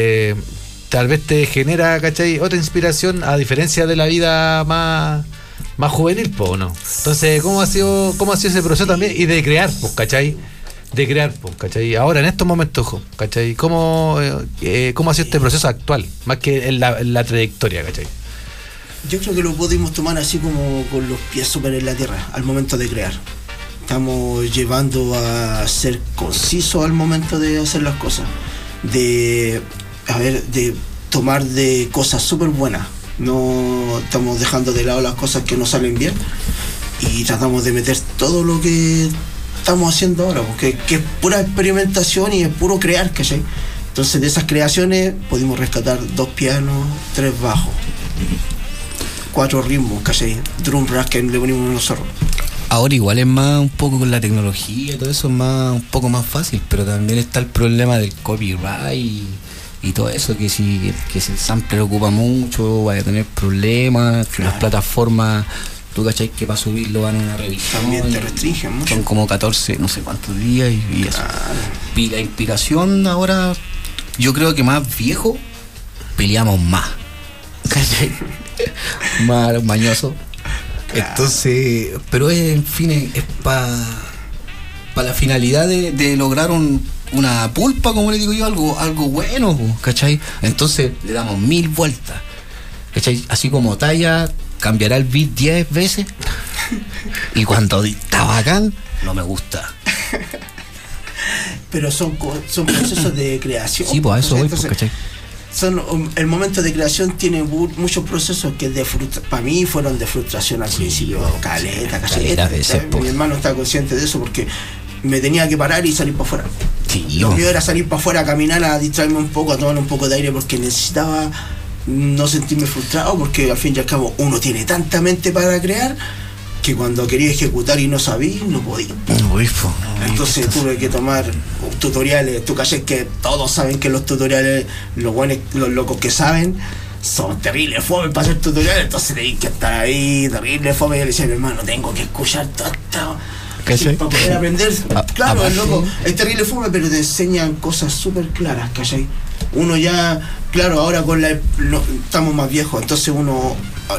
tal vez te genera, ¿cachai?, otra inspiración, a diferencia de la vida más más juvenil, pues, ¿no? Entonces, ¿cómo ha sido ese proceso también? Y de crear, pues, ¿cachai? Ahora, en estos momentos, ¿cachai? ¿Cómo ha sido este proceso actual? Más que en la trayectoria, ¿cachai? Yo creo que lo podemos tomar así como con los pies súper en la tierra, al momento de crear. Estamos llevando a ser concisos al momento de hacer las cosas. De tomar de cosas súper buenas. No estamos dejando de lado las cosas que no salen bien y tratamos de meter todo lo que estamos haciendo ahora, porque que es pura experimentación y es puro crear, ¿cachai? Entonces de esas creaciones pudimos rescatar 2 pianos, 3 bajos, 4 ritmos, ¿cachai? Drum rack que le ponimos nosotros. Ahora igual es más un poco con la tecnología y todo eso es un poco más fácil, pero también está el problema del copyright y todo eso, que si el sample lo ocupa mucho, vaya a tener problemas, que las plataformas, tú cachai que para subirlo van a una revisión. También te restringen mucho. Son como 14, no sé cuántos días y eso. Y la inspiración ahora, yo creo que más viejo, peleamos más. ¿Cachai? Más mañoso. Entonces, pero en fin, es para la finalidad de lograr una pulpa, como le digo yo, algo bueno, ¿cachai? Entonces le damos 1000 vueltas, ¿cachai? Así como Talla cambiará el beat 10 veces y cuando está bacán, no me gusta. Pero son procesos de creación. Sí, pues a eso voy, pues, ¿cachai? El momento de creación tiene muchos procesos que para mí fueron de frustración al principio, caleta. Mi hermano estaba consciente de eso porque me tenía que parar y salir para afuera. Sí, lo mío era salir para afuera a caminar, a distraerme un poco, a tomar un poco de aire porque necesitaba no sentirme frustrado, porque al fin y al cabo uno tiene tanta mente para crear que cuando quería ejecutar y no sabía, no podía. Entonces tuve que tomar tutoriales. Tú caché que todos saben que los tutoriales, los locos que saben, son terribles fome para hacer tutoriales, entonces tenéis que estar ahí, terrible fome. Y yo le decía a mi hermano, tengo que escuchar todo esto para poder aprender. Claro, el loco es terrible fome, pero te enseñan cosas súper claras, ¿cachai? Uno ya, claro, ahora estamos más viejos, entonces uno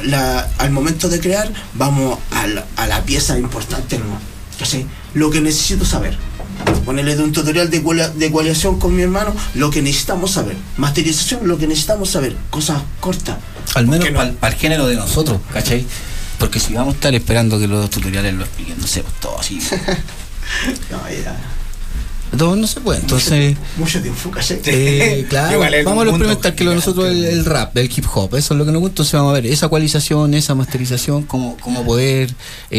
al momento de crear vamos a la pieza importante, ¿no? ¿Cachai? Lo que necesito saber. Ponerle de un tutorial de ecualización con mi hermano, lo que necesitamos saber. Masterización, lo que necesitamos saber. Cosas cortas. Al menos para el género de nosotros, ¿cachai? Porque si vamos a estar esperando que los tutoriales lo expliquen, no sé, pues todo así. No, ya. Todo no se puede, entonces. Mucho tiempo, ¿cachai? Claro, vamos a experimentar que lo de nosotros el rap, el hip hop, eso es lo que nos gusta. Entonces vamos a ver esa ecualización, esa masterización, cómo poder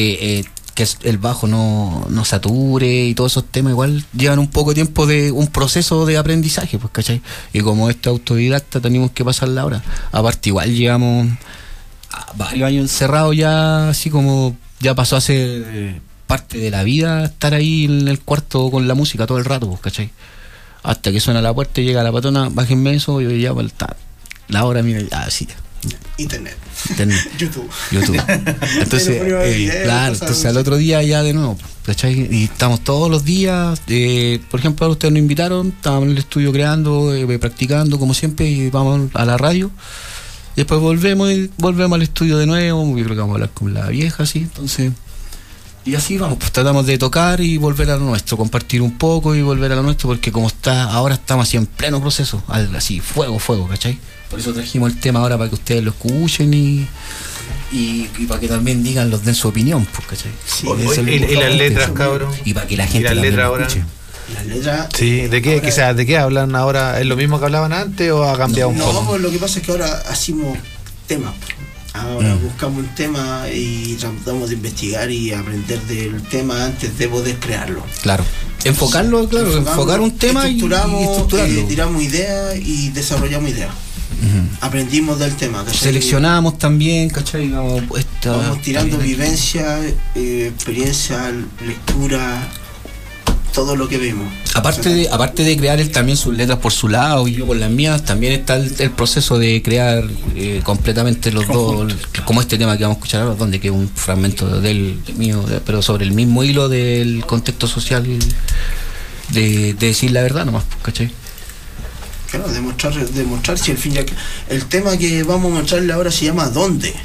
que el bajo no sature y todos esos temas igual llevan un poco de tiempo de un proceso de aprendizaje, pues, ¿cachai? Y como autodidacta tenemos que pasarla ahora. Aparte igual llevamos varios años encerrados ya, así como ya pasó a ser parte de la vida estar ahí en el cuarto con la música todo el rato, pues, ¿cachai? Hasta que suena la puerta y llega la patrona, bájenme eso, y ya la hora, mira, así. Internet. YouTube. Entonces, claro, entonces al otro día ya de nuevo, ¿cachai? Y estamos todos los días, por ejemplo, ahora ustedes nos invitaron, estábamos en el estudio creando, practicando como siempre, y vamos a la radio. Y después volvemos al estudio de nuevo, yo creo que vamos a hablar con la vieja, así, entonces. Y así vamos, pues tratamos de tocar y volver a lo nuestro, compartir un poco y volver a lo nuestro, porque como ahora estamos así en pleno proceso, así, fuego, ¿cachai? Por eso trajimos el tema ahora para que ustedes lo escuchen y para que también den su opinión, pues, ¿cachai? Sí, y las letras, cabrón. Y para que la gente también lo escuche. Las letras. Sí, ¿de qué? Quizás, ¿de qué hablan ahora? ¿Es lo mismo que hablaban antes o ha cambiado un poco? No, pues lo que pasa es que ahora hacemos temas. Ahora buscamos un tema y tratamos de investigar y aprender del tema antes de poder crearlo. Claro. Enfocar un tema y estructurarlo. Tiramos ideas y desarrollamos ideas. Aprendimos del tema, ¿cachai? Seleccionamos también, ¿cachai? Vamos tirando vivencia, experiencia, lectura, todo lo que vemos. Aparte de crear él también sus letras por su lado y yo por las mías, también está el proceso de crear completamente los dos, como este tema que vamos a escuchar ahora, donde que es un fragmento del mío, pero sobre el mismo hilo del contexto social de decir la verdad nomás, ¿cachai? Claro, demostrar si al fin ya el tema que vamos a mostrarle ahora se llama ¿Dónde?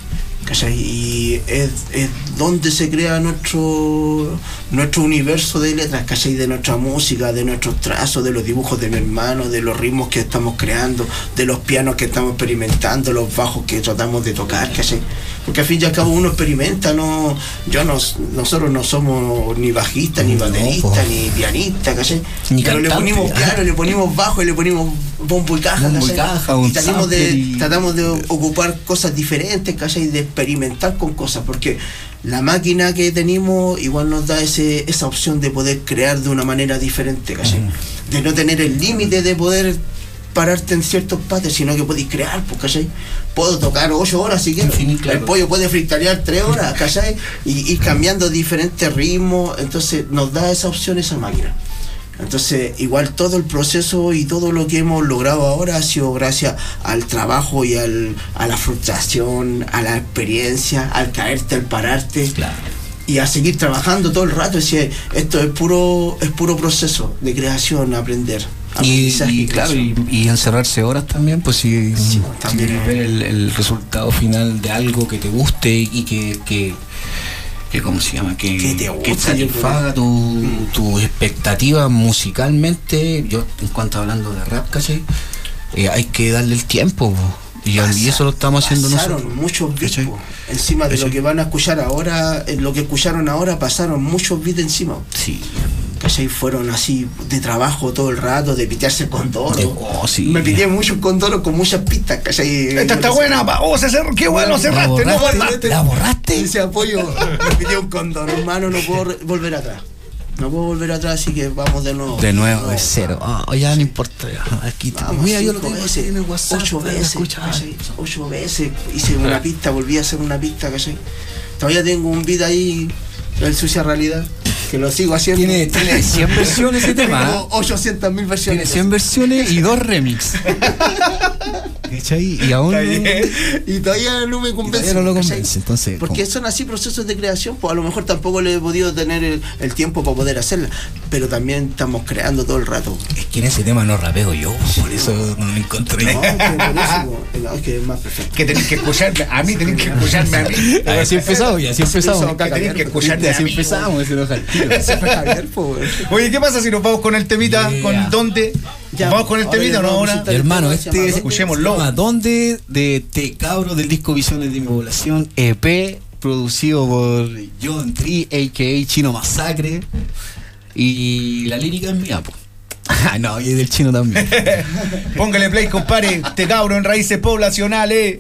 ¿cachai? Y es donde se crea nuestro universo de letras, ¿cachai? De nuestra música, de nuestros trazos, de los dibujos de mi hermano, de los ritmos que estamos creando, de los pianos que estamos experimentando, los bajos que tratamos de tocar, ¿cachai? Porque al fin y al cabo uno experimenta, nosotros no somos ni bajistas, ni bateristas, ni pianistas, ¿cachai? Pero le ponemos piano, le ponemos bajo y le ponemos bombo y caja, y tratamos de ocupar cosas diferentes, ¿cachai? De experimentar con cosas, porque la máquina que tenemos igual nos da esa opción de poder crear de una manera diferente, ¿cachai? De no tener el límite de poder pararte en ciertos pates, sino que podéis crear, pues, ¿cachai? Puedo tocar 8 horas si quiero, claro. El pollo puede freestylear 3 horas, ¿cachai? Y ir cambiando diferentes ritmos, entonces nos da esa opción esa máquina. Entonces igual todo el proceso y todo lo que hemos logrado ahora ha sido gracias al trabajo y a la frustración, a la experiencia, al caerte, al pararte, claro. Y a seguir trabajando todo el rato. Es decir, esto es puro proceso de creación, aprender. Y claro, y encerrarse horas también, pues si también ver el resultado final de algo que te guste y que ¿cómo se llama? Que satisfaga tu expectativa musicalmente. Yo, en cuanto hablando de rap, ¿cachai? Hay que darle el tiempo, y eso lo estamos haciendo nosotros. Pasaron muchos beats encima de lo que van a escuchar ahora, lo que escucharon ahora, pasaron muchos beats encima. Sí. ¿Cachai? Fueron así de trabajo todo el rato, de pitearse con Doro. Sí. Me piteé mucho con Doro con muchas pistas, ¿cachai? Esta está buena, qué bueno, cerraste, no borraste. ¿La borraste? Ese apoyo, me piteé un condón, hermano, no puedo volver atrás. No puedo volver atrás, así que vamos de nuevo. De nuevo, de cero. Ya no importa. Aquí mira, yo lo tengo así en el WhatsApp. 8 veces hice una pista, volví a hacer una pista, ¿cachai? Todavía tengo un beat ahí, el Sucia Realidad, que lo sigo haciendo. Tiene 100 versiones ese tema. 800.000 versiones. Tiene 100 versiones y 2 remix. ¿Cachai? Y aún y todavía no me convence. No lo convence, entonces. Porque son así procesos de creación, pues a lo mejor tampoco le he podido tener el tiempo para poder hacerla, pero también estamos creando todo el rato. Es que en ese tema no rapeo yo, por eso no lo encontré. No, es que es más perfecto. Que tenés que escucharme, a mí tenés que escucharme a mí. Así empezamos. Tenés que escucharme así empezamos, ese enoja el tío. Oye, ¿qué pasa si nos vamos con el temita? ¿Con dónde? Ya, ¿vamos con el temita o no ahora? Hermano, escuchémoslo. ¿Dónde? De Te Cabro, del disco Visiones de mi Población, EP, producido por John Tree, a.k.a. Chino Masacre. Y la lírica es mía, pues. No, y es del Chino también. Póngale play, compadre. Te Cabro en Raíces Poblacionales.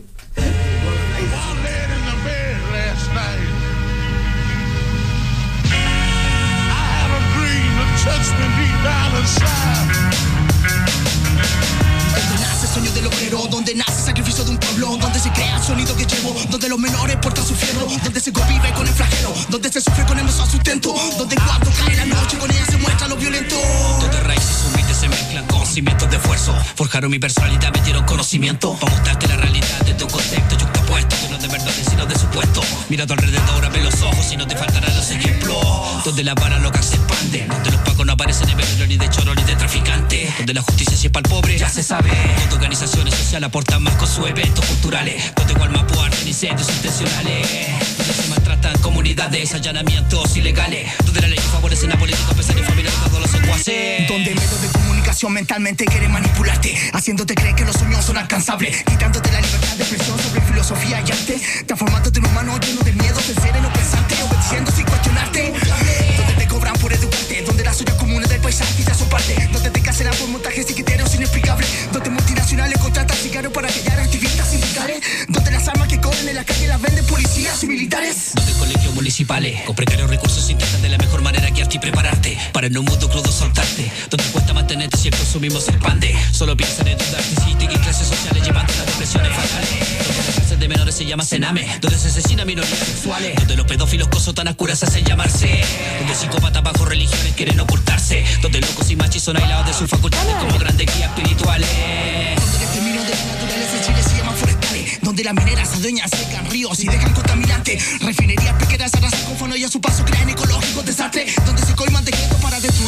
Sueño del obrero, donde nace sacrificio de un pueblo, donde se crea el sonido que llevo, donde los menores portan su fierro, donde se convive con el flagelo, donde se sufre con el sustento, donde cuando cae la noche con ella se muestra lo violento. Donde raíces humildes se mezclan con cimientos de esfuerzo, forjaron mi personalidad, me dieron conocimiento, para mostrarte la realidad de tu contexto yuxtapuesto, que no de verdades sino de supuesto. Mira a tu alrededor, abre los ojos y no te faltarán los ejemplos, donde la vara loca se expande, donde los pacos no aparecen en veneno ni de choro ni de traficante, donde la justicia si es para el pobre, ya se sabe, donde organizaciones sociales aportan más con sus eventos culturales, donde igual mapo arden incendios intencionales, donde se maltratan comunidades, allanamientos ilegales, donde la ley favorece a políticos, empresarios, familiares, todos los secuaces, donde medios de comunicación mentalmente quieren manipularte, haciéndote creer que los sueños son alcanzables, quitándote la libertad de expresión sobre filosofía y arte, transformándote en un humano lleno de miedo, de ser no pensante, obedeciendo sin cuestionarte, donde te cobran por educarte, donde las ollas comunes del paisaje ya son parte, donde te cancelan por montajes y criterios inexplicables, donde multinacionales contratan sicarios para callar activistas sindicales, donde las armas que corren en la calle las venden policías y militares, donde colegios municipales con precarios recursos intentan de la mejor manera guiarte y prepararte para en un mundo crudo soltarte, donde cuesta mantenerte si el consumismo se expande, solo piensan en dudarte y qué clases sociales llevando las depresiones fatales, donde la cárcel de menores se llama Sename, donde se asesina minorías sexuales, donde los pedófilos con sotanas curas hacen llamarse, donde psicópatas bajo religiones quieren ocultarse, donde locos y machis son aislados de sus facultades como grandes guías espirituales, donde el exterminio de la naturaleza en Chile se llaman forestales, donde las mineras adueñan, secan ríos y dejan contaminantes, refinerías pequeñas arrasan con fono y a su paso crean ecológicos desastres, donde se coiman decretos para destruir paraísos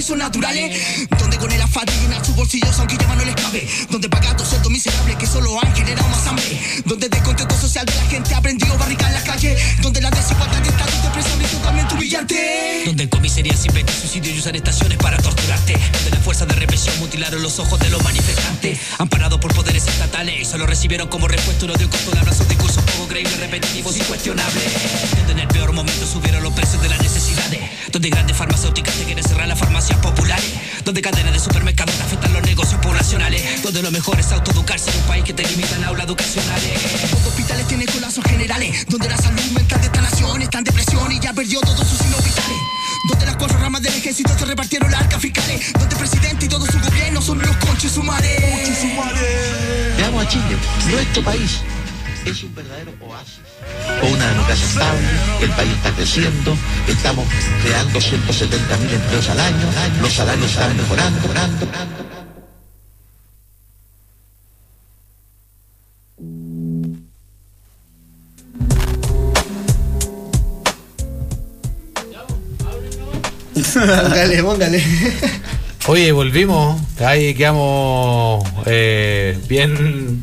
son naturales. Donde con el afán llenan sus bolsillos aunque ya no les cabe. Donde pagando sueldos miserables que solo han generado más hambre. Donde el descontento social de la gente ha aprendido a barricar la calle. Donde la desigualdad de estatus de presión es totalmente humillante. Donde en comisaría se inventa suicidio y usan estaciones para torturarte. Donde las fuerzas de represión mutilaron los ojos de los manifestantes. Amparados por poderes estatales y solo recibieron como respuesta un odio con abrazos de discursos poco creíbles, repetitivos y cuestionables. Donde en el peor momento subieron los precios de las necesidades. Donde grandes farmacéuticas te quieren cerrar las farmacias populares. Donde cadenas de supermercados afectan los negocios poblacionales. Donde lo mejor es autoeducarse en un país que te limita en aulas educacionales. Donde hospitales tienen colapsos generales. Donde la salud mental de esta nación está en depresión y ya perdió todos sus signos vitales. Donde las 4 ramas del ejército se repartieron las arcas fiscales. Donde el presidente y todo su gobierno son los conches sumares. Veamos a Chile, nuestro país es un verdadero oasis o una democracia estable, el país está creciendo, estamos creando 170.000 empleos al año, los salarios están mejorando. Póngale. Oye, volvimos. Ahí quedamos bien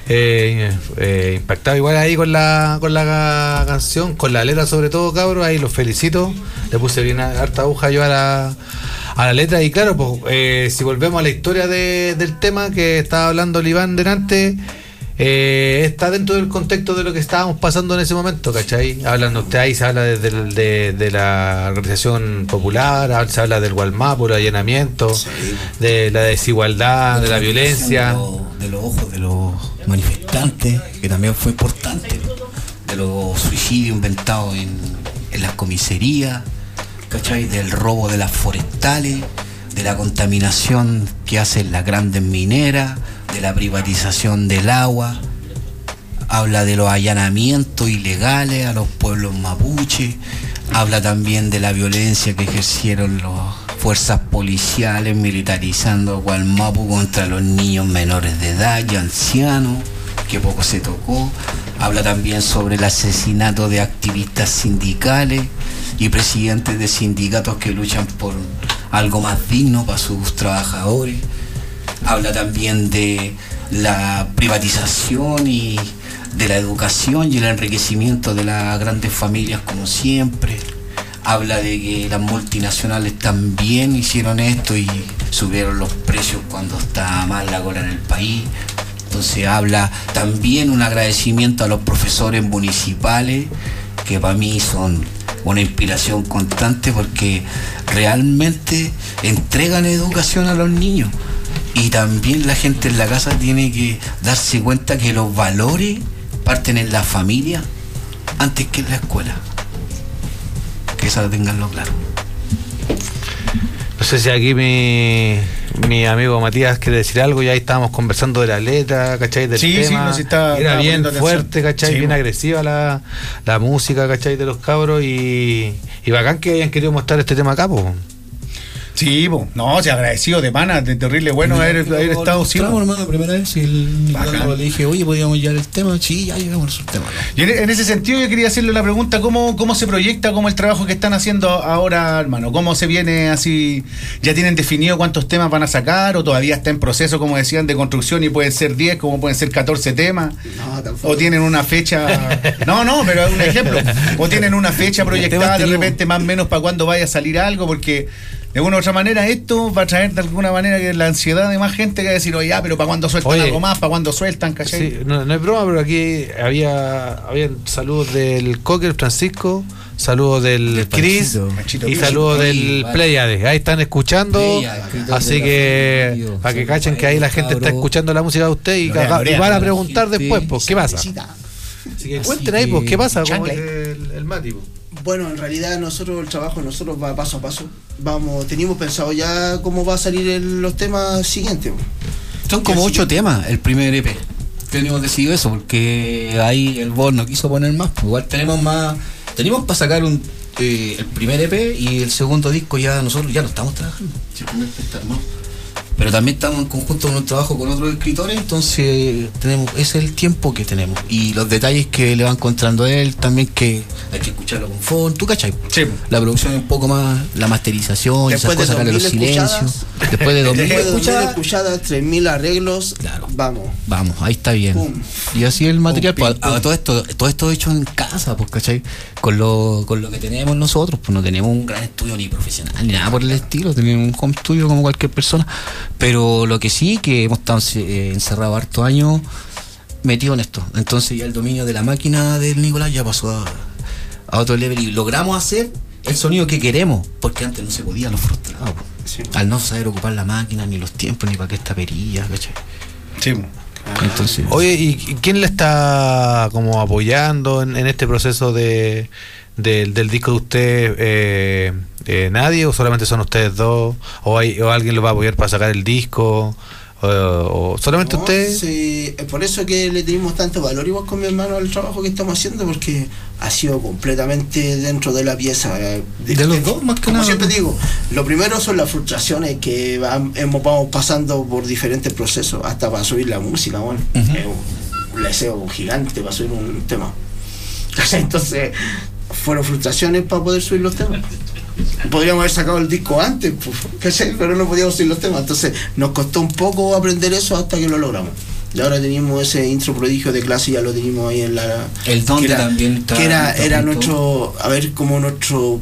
impactados igual ahí con la canción, con la letra sobre todo, cabros. Ahí los felicito. Le puse bien harta aguja yo a la letra. Y claro, pues si volvemos a la historia del tema que estaba hablando el Iván delante, está dentro del contexto de lo que estábamos pasando en ese momento, ¿cachai? Hablan usted ahí, se habla de la organización popular, se habla del Gualmapu, el allanamiento, sí, de la desigualdad, de la violencia, de los ojos de los manifestantes, que también fue importante, de los suicidios inventados en las comisarías, ¿cachai? Del robo de las forestales, de la contaminación que hacen las grandes mineras, de la privatización del agua, habla de los allanamientos ilegales a los pueblos mapuches, habla también de la violencia que ejercieron las fuerzas policiales militarizando Gualmapu contra los niños menores de edad y ancianos, que poco se tocó, habla también sobre el asesinato de activistas sindicales y presidentes de sindicatos que luchan por algo más digno para sus trabajadores. Habla también de la privatización y de la educación y el enriquecimiento de las grandes familias como siempre. Habla de que las multinacionales también hicieron esto y subieron los precios cuando estaba mal la cosa en el país. Entonces habla también un agradecimiento a los profesores municipales, que para mí son una inspiración constante porque realmente entregan educación a los niños. Y también la gente en la casa tiene que darse cuenta que los valores parten en la familia antes que en la escuela. Que eso tenganlo claro. No sé si aquí mi amigo Matías quiere decir algo. Ya ahí estábamos conversando de la letra, ¿cachai? Del tema. Sí, era bien fuerte, ¿cachai? Sí, bien agresiva la música, ¿cachai? De los cabros y bacán que hayan querido mostrar este tema acá, po. Sí, no, se agradecido de pana, de terrible bueno haber estado siempre. Hermano, la primera vez le dije, oye, podíamos llevar el tema. Sí, ya llegamos al tema, ¿no? Y en ese sentido yo quería hacerle la pregunta, ¿cómo se proyecta, cómo el trabajo que están haciendo ahora, hermano? ¿Cómo se viene así? ¿Ya tienen definido cuántos temas van a sacar o todavía está en proceso, como decían, de construcción y pueden ser 10, como pueden ser 14 temas? No, tampoco. ¿O tienen una fecha? No, pero es un ejemplo. ¿O tienen una fecha proyectada de repente más o menos para cuando vaya a salir algo? Porque de una u otra manera esto va a traer de alguna manera que la ansiedad de más gente que va a decir, oye, pero ¿para cuándo sueltan algo más? ¿Para cuándo sueltan? ¿Cachai? Sí, no es broma, pero aquí habían saludos del Cocker Francisco, saludos del Chris y saludos del Pleiades. Ahí están escuchando, así que para que cachen que ahí la gente está escuchando la música de usted y van a preguntar después, pues, ¿qué pasa? Así que cuenten ahí, pues, ¿qué pasa? Como el Mati. Bueno, en realidad el trabajo de nosotros va paso a paso. Teníamos pensado ya cómo va a salir los temas siguientes. Son como 8 temas el primer EP. Teníamos decidido eso porque ahí el boss no quiso poner más. Pues igual tenemos para sacar el primer EP y el segundo disco ya nosotros ya no estamos trabajando. Pero también estamos en conjunto con un trabajo con otros escritores, entonces ese es el tiempo que tenemos. Y los detalles que le va encontrando él, también que hay que escucharlo con fondo, ¿tú cachai? Sí. La producción es un poco más, la masterización, Después esas cosas, de los 2000 silencios. Después de 2000 escuchadas, 3000 arreglos, claro. Vamos, ahí está bien. Pum. Y así el material, Pum, pues, pim, pum. todo esto hecho en casa, pues, ¿cachai? Con lo que tenemos nosotros, pues no tenemos un gran estudio ni profesional, ni nada por el estilo, tenemos un home studio como cualquier persona, pero lo que sí, que hemos estado encerrados hartos años metidos en esto. Entonces ya el dominio de la máquina del Nicolás ya pasó a otro level y logramos hacer el sonido que queremos, porque antes no se podía, lo frustraba, Sí. al no saber ocupar la máquina, ni los tiempos, ni para qué esta perilla, ¿cachai? Sí. Entonces, Oye, ¿y quién le está como apoyando en este proceso del disco de usted? ¿Nadie o solamente son ustedes dos? ¿O alguien lo va a apoyar para sacar el disco? ¿O solamente No, ustedes? sí, es por eso que le dimos tanto valor igual con mi hermano al trabajo que estamos haciendo, porque ha sido completamente dentro de la pieza. de los dos, más que Como nada. siempre digo, lo primero son las frustraciones que vamos pasando por diferentes procesos, hasta para subir la música, bueno. Un deseo gigante para subir un tema. Entonces, fueron frustraciones para poder subir los temas. Podríamos haber sacado el disco antes, pues, ¿cachai? Pero no podíamos subir los temas. Entonces, nos costó un poco aprender eso hasta que lo logramos. Y ahora teníamos ese intro prodigio de clase, ya lo teníamos ahí en la... el donde también está, que era junto. nuestro, a ver, como nuestro,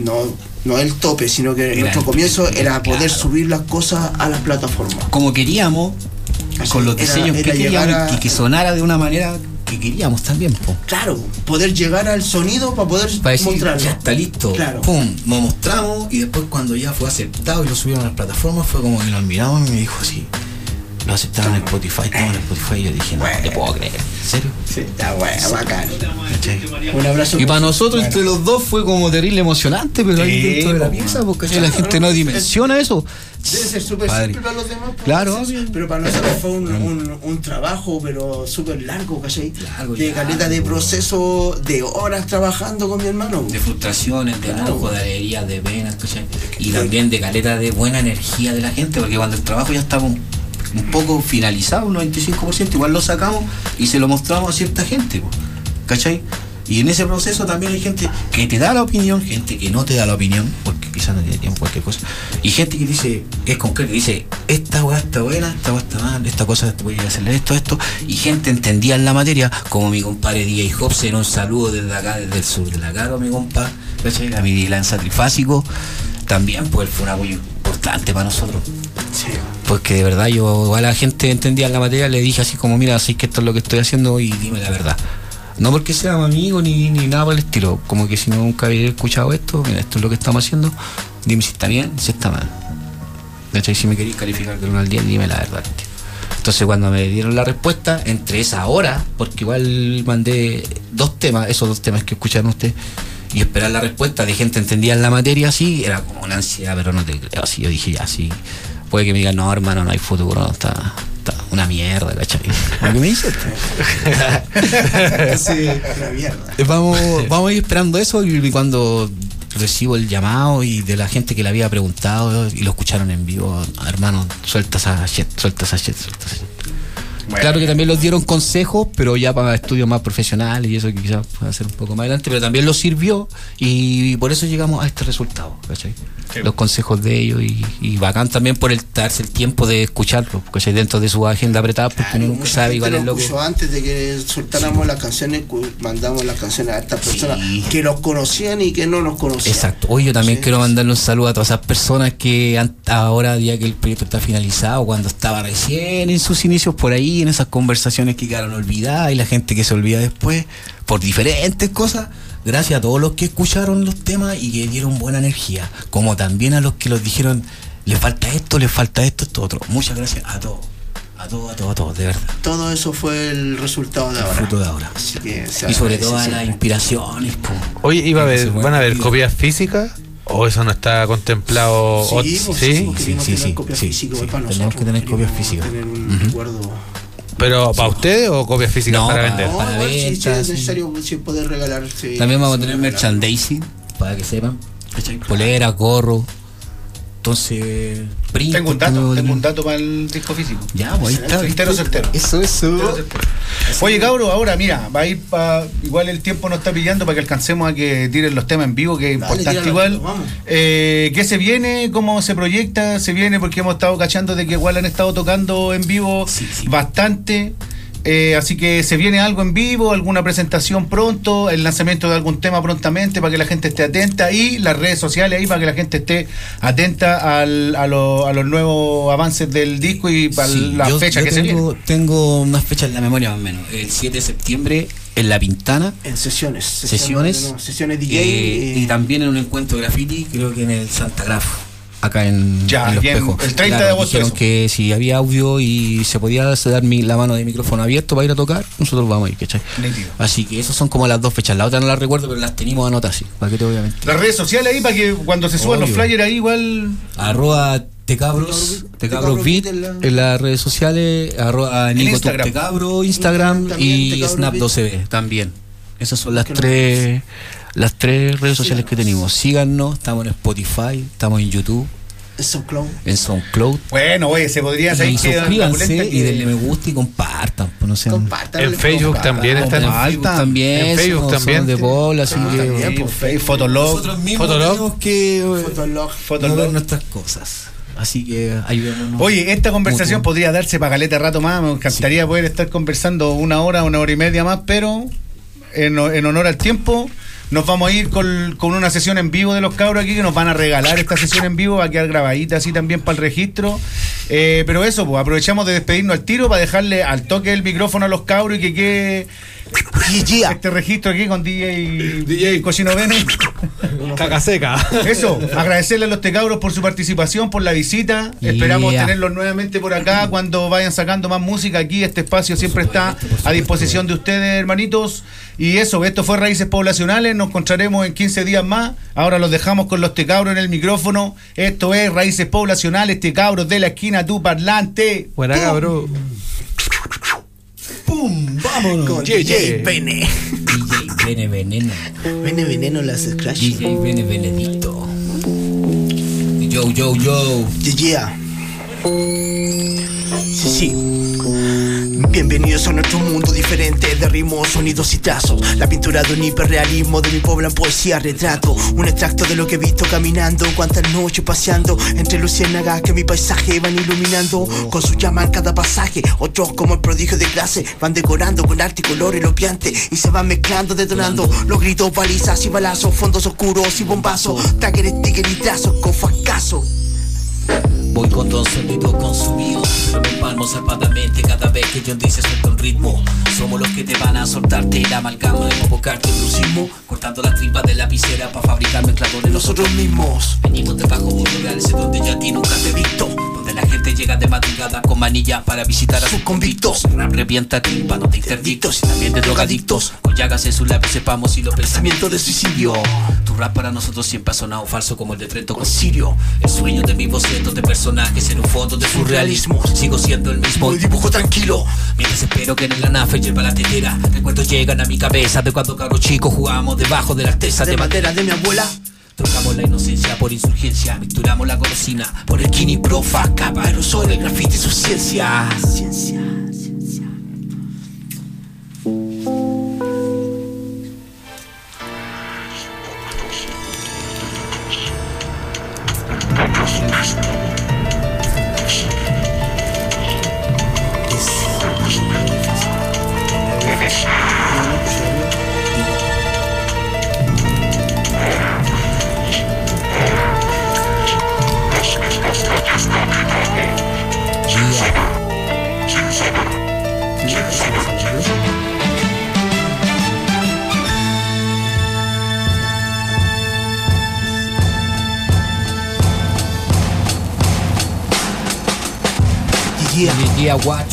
no el tope, sino que Era nuestro el comienzo tope, era poder claro. subir las cosas a las plataformas. Como queríamos, Así, con los era diseños que llegar queríamos, a- que sonara de una manera que queríamos también, po. Claro, poder llegar al sonido para poder Para decir, mostrarlo. ya está listo, Claro. pum, lo mostramos y después cuando ya fue aceptado y lo subieron a las plataformas fue como que nos miramos y me dijo así, lo aceptaron en Spotify, estamos en Spotify, y yo dije, no te puedo creer, ¿en serio? Sí, está bueno, bacán. ¿Cachai? Un abrazo. Y para nosotros Bueno. entre los dos fue como terrible emocionante, pero ahí Sí, dentro de la po, pieza, porque Claro, la gente no dimensiona eso. Debe ser súper Padre. simple para los demás, pues, Claro, sí, obvio. pero para nosotros fue un trabajo, pero súper largo, ¿cachai? Largo, de caleta de proceso, de horas trabajando con mi hermano. De frustraciones, de Claro. enojo, de alegrías, de penas, ¿cachai? Y también de caleta de buena energía de la gente, porque cuando el trabajo ya estaba un poco finalizado, un 95%, igual lo sacamos y se lo mostramos a cierta gente, po, ¿cachai? Y en ese proceso también hay gente que te da la opinión, gente que no te da la opinión, porque quizás no tiene tiempo, cualquier cosa, y gente que dice, que es concreta, dice, esta weá está buena, esta weá está mal, esta cosa voy a hacerle esto, y gente entendía en la materia, como mi compadre DJ Hobson, un saludo desde acá, desde el sur de la Caro, mi compa, ¿cachai? A mi lanza trifásico, también, pues fue un apoyo importante para nosotros. Sí. Porque de verdad yo a la gente entendía en la materia, le dije así como, mira, sé que esto es lo que estoy haciendo y dime la verdad. No porque sea mi amigo ni nada por el estilo, como que si no nunca había escuchado esto, mira, esto es lo que estamos haciendo, dime si está bien, si está mal. De hecho, si me queréis calificar del 1 al 10, dime la verdad, tío. Entonces cuando me dieron la respuesta, entre esa hora, porque igual mandé esos dos temas que escucharon ustedes, y esperar la respuesta de gente entendida en la materia, así, era como una ansiedad, pero no te creo, así yo dije ya, sí, puede que me digan, no hermano, no hay futuro, no, está una mierda, ¿cachai? ¿Lo que me dices? Sí, una mierda. Vamos a ir esperando eso y cuando recibo el llamado y de la gente que le había preguntado y lo escucharon en vivo, hermano, suelta esa shit. Bueno. Claro que también los dieron consejos, pero ya para estudios más profesionales y eso que quizás pueda ser un poco más adelante, pero también los sirvió y por eso llegamos a este resultado, ¿cachai? Sí. Los consejos de ellos y bacán también por darse el tiempo de escucharlo, ¿cachai? Dentro de su agenda apretada, porque uno nunca Mucha sabe gente igual es lo loco. escuchó antes de que soltáramos las canciones, mandamos las canciones a estas personas que los conocían y que no nos conocían. Exacto. Hoy yo también Sí. quiero mandarle un saludo a todas esas personas que ahora, día que el proyecto está finalizado, cuando estaba recién en sus inicios por ahí, en esas conversaciones que quedaron olvidadas y la gente que se olvida después por diferentes cosas, gracias a todos los que escucharon los temas y que dieron buena energía, como también a los que los dijeron, le falta esto, esto otro. Muchas gracias a todos, de verdad. Todo eso fue el resultado de El ahora. fruto de ahora. Así que se Y sobre agradece todo a las siempre. inspiraciones. Po. Oye, Entonces, bueno, ¿van a haber sí. copias físicas? ¿O eso no está contemplado? Sí, pues, ¿Sí? queremos sí, tener sí, copias sí, físicas sí, para tenemos nosotros. que tener copias Queremos físicas. tener un Ujú. recuerdo. ¿Pero para ustedes o copias físicas No, para para- vender? No, para igual, si venta, es sí. necesario si poder regalar. Sí, También vamos a sí, tener regalar. merchandising, para que sepan. ¿Cachai? Polera, gorro. Entonces, Tengo un dato para el disco físico. Ya, pues ahí está. Certero. Eso. Oye, cabros, ahora mira, va a ir igual el tiempo nos está pillando para que alcancemos a que tiren los temas en vivo, que es importante igual. ¿Qué se viene? ¿Cómo se proyecta? Se viene porque hemos estado cachando de que igual han estado tocando en vivo bastante. Así que se viene algo en vivo, alguna presentación pronto, el lanzamiento de algún tema prontamente para que la gente esté atenta, y las redes sociales ahí para que la gente esté atenta a los nuevos avances del disco y para la fecha que se viene. Tengo una fecha en la memoria más o menos. El 7 de septiembre en La Pintana. En sesiones DJ. Y también en un encuentro de graffiti, creo que en el Santa Graf. Acá en Los Pejos. El 30 de agosto. Dijeron que si había audio y se podía dar la mano de micrófono abierto para ir a tocar, nosotros vamos a ir, ¿cachai? Así que esas son como las dos fechas. La otra no las recuerdo, pero las tenemos anotadas, sí. ¿Para qué te voy a mentir? Las redes sociales ahí para que cuando se suban los flyers ahí igual. @tecabros beat en las redes sociales, Nico Tecabro, Instagram y Snap12B también. Esas son las tres redes sociales que tenemos. Síganos, estamos en Spotify, estamos en YouTube, en SoundCloud. Bueno, oye, se podría saber. Y suscríbanse y denle me gusta y compartan. Pues no sean... En Facebook también están. En Facebook también. De Paul, así que Fotolog. Fotolog ver nuestras cosas. Así que ayúdenos. Oye, esta conversación podría darse para caleta rato más. Me encantaría poder estar conversando una hora y media más, pero en honor al tiempo nos vamos a ir con una sesión en vivo de los cabros aquí, que nos van a regalar esta sesión en vivo, va a quedar grabadita así también para el registro. Pero eso, pues aprovechamos de despedirnos al tiro para dejarle al toque el micrófono a los cabros y que quede este registro aquí con DJ Cochino Bene. Caca seca. Eso, agradecerle a los tecabros por su participación, por la visita. Esperamos tenerlos nuevamente por acá cuando vayan sacando más música. Aquí este espacio siempre está a disposición de ustedes, hermanitos. Y eso, esto fue Raíces Poblacionales. Nos encontraremos en 15 días más. Ahora los dejamos con los tecabros en el micrófono. Esto es Raíces Poblacionales, tecabros de la esquina, tu parlante. Buena, cabrón. ¡Pum! ¡Vámonos! Con DJ Bene. DJ Bene Veneno. Bene Veneno las Scratch. DJ Bene Benedicto. Yo. Yeah. Sí. Bienvenidos a nuestro mundo diferente de ritmos, sonidos y trazos. La pintura de un hiperrealismo de mi pueblo en poesía retrato. Un extracto de lo que he visto caminando, cuántas noches paseando entre luciérnagas que mi paisaje van iluminando con su llama en cada pasaje. Otros como el prodigio de clase van decorando con arte y color elocuente y se van mezclando, detonando los gritos, balizas y balazos, fondos oscuros y bombazos, taggeres, tigres y trazos con fracaso. Voy con todo sonido consumido, pero me empalmo zarpadamente cada vez que John dice suelta un ritmo. Somos los que te van a soltarte la amalgama de provocarte el brucismo, cortando las tripas de lapicera para fabricar mezcladores nosotros mismos. Venimos de bajo por reales donde ya a ti nunca te he visto, donde la gente llega de madrugada con manillas para visitar a sus convictos. Rap revienta tímpanos de interdictos y también de drogadictos, con llagas en sus labios sepamos y los pensamientos de suicidio. Tu rap para nosotros siempre ha sonado falso como el de Trento con Sirio. El sueño de mi boceto de personajes en un fondo de surrealismo. Sigo siendo el mismo y dibujo tranquilo, mientras espero que en la nafe lleva la tetera. Recuerdos llegan a mi cabeza de cuando cabros chicos jugábamos debajo de la artesa de madera de mi abuela. Trocamos la inocencia por insurgencia, mixturamos la golosina por el kini profa, caballero sobre el grafiti y su ciencia. Yeah, watch.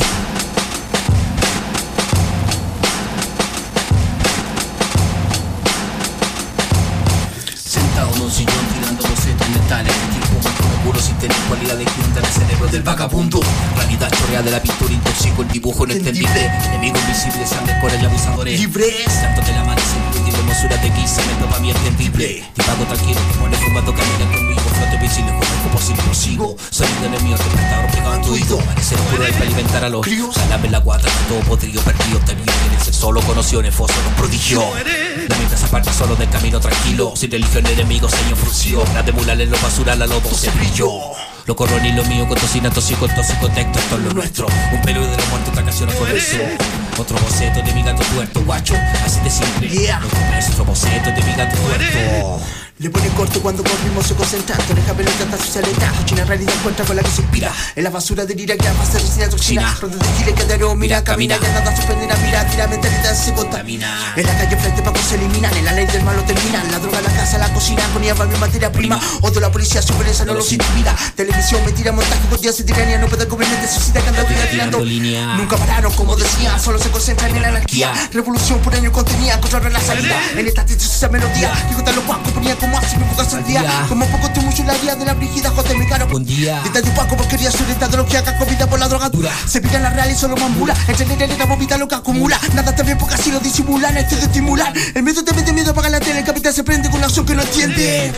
Sentado en un sillón tirando bocetos mentales, el tiempo seguros intelectualidades que hundan el cerebro del vagabundo. Realidad chorrea de la pintura, intoxico el dibujo inentendible. Enemigos invisibles, sangre y abusadores libres. Tanto de la mano sin hermosura de guisa, me toma mi entendible. Divago tranquilo, como el fumando camina conmigo. Flote visible, como posible prosigo. Soy un enemigo que me está pegado a tu oído. Parece oscuro para alimentar a los críos. Salame en la guata, todo podrido, perdido, te vi. El solo conoció en el foso, los prodigio. La mente se aparta solo del camino tranquilo. Sin religión, enemigos, señor frucio. La de mular en lo basura, la lobo se brilló. Lo corro ni lo mío, con tocina, tóxico, contexto, esto es lo nuestro. Un peludo de la muerte, otra canción por eso. Otro boceto de mi gato tuerto, guacho, así de simple. Otro boceto de mi gato tuerto. Le pone corto cuando con ritmo se concentra. Deja pelota hasta su saleta. China realidad encuentra con la que se inspira. En la basura de ira que hace resina toxina. Ronda de gire que de mira, camina. Ya nada suspenderá, mira, tira mentalidad se contamina. En la calle frente pacos se eliminan. En la ley del malo terminan. La droga, la casa, la cocina. Con ella va mi materia prima. Otro la policía, su violencia no los intimida. Televisión, mentira, montaje, con días de tiranía. No puede gobernante, suicida, cantando y tirando. Nunca pararon, como decía. Solo se concentran en la anarquía. Revolución por año contenía. Controlar la salida. En esta esa melodía. Que juntan los guacos, ponía como así me enfocas al día. Como poco te mucho la guía de la brígida, joder, mi caro. Buen día. Dita de Paco, porquería sureta de lo que haga comida por la drogadura. Se pica la real y solo mambula. Entre la movida lo que acumula. Nada te bien porque así lo disimulan. Esto de estimular. El miedo te mete miedo, apaga la tele. El capitán se prende con una acción que no entiende.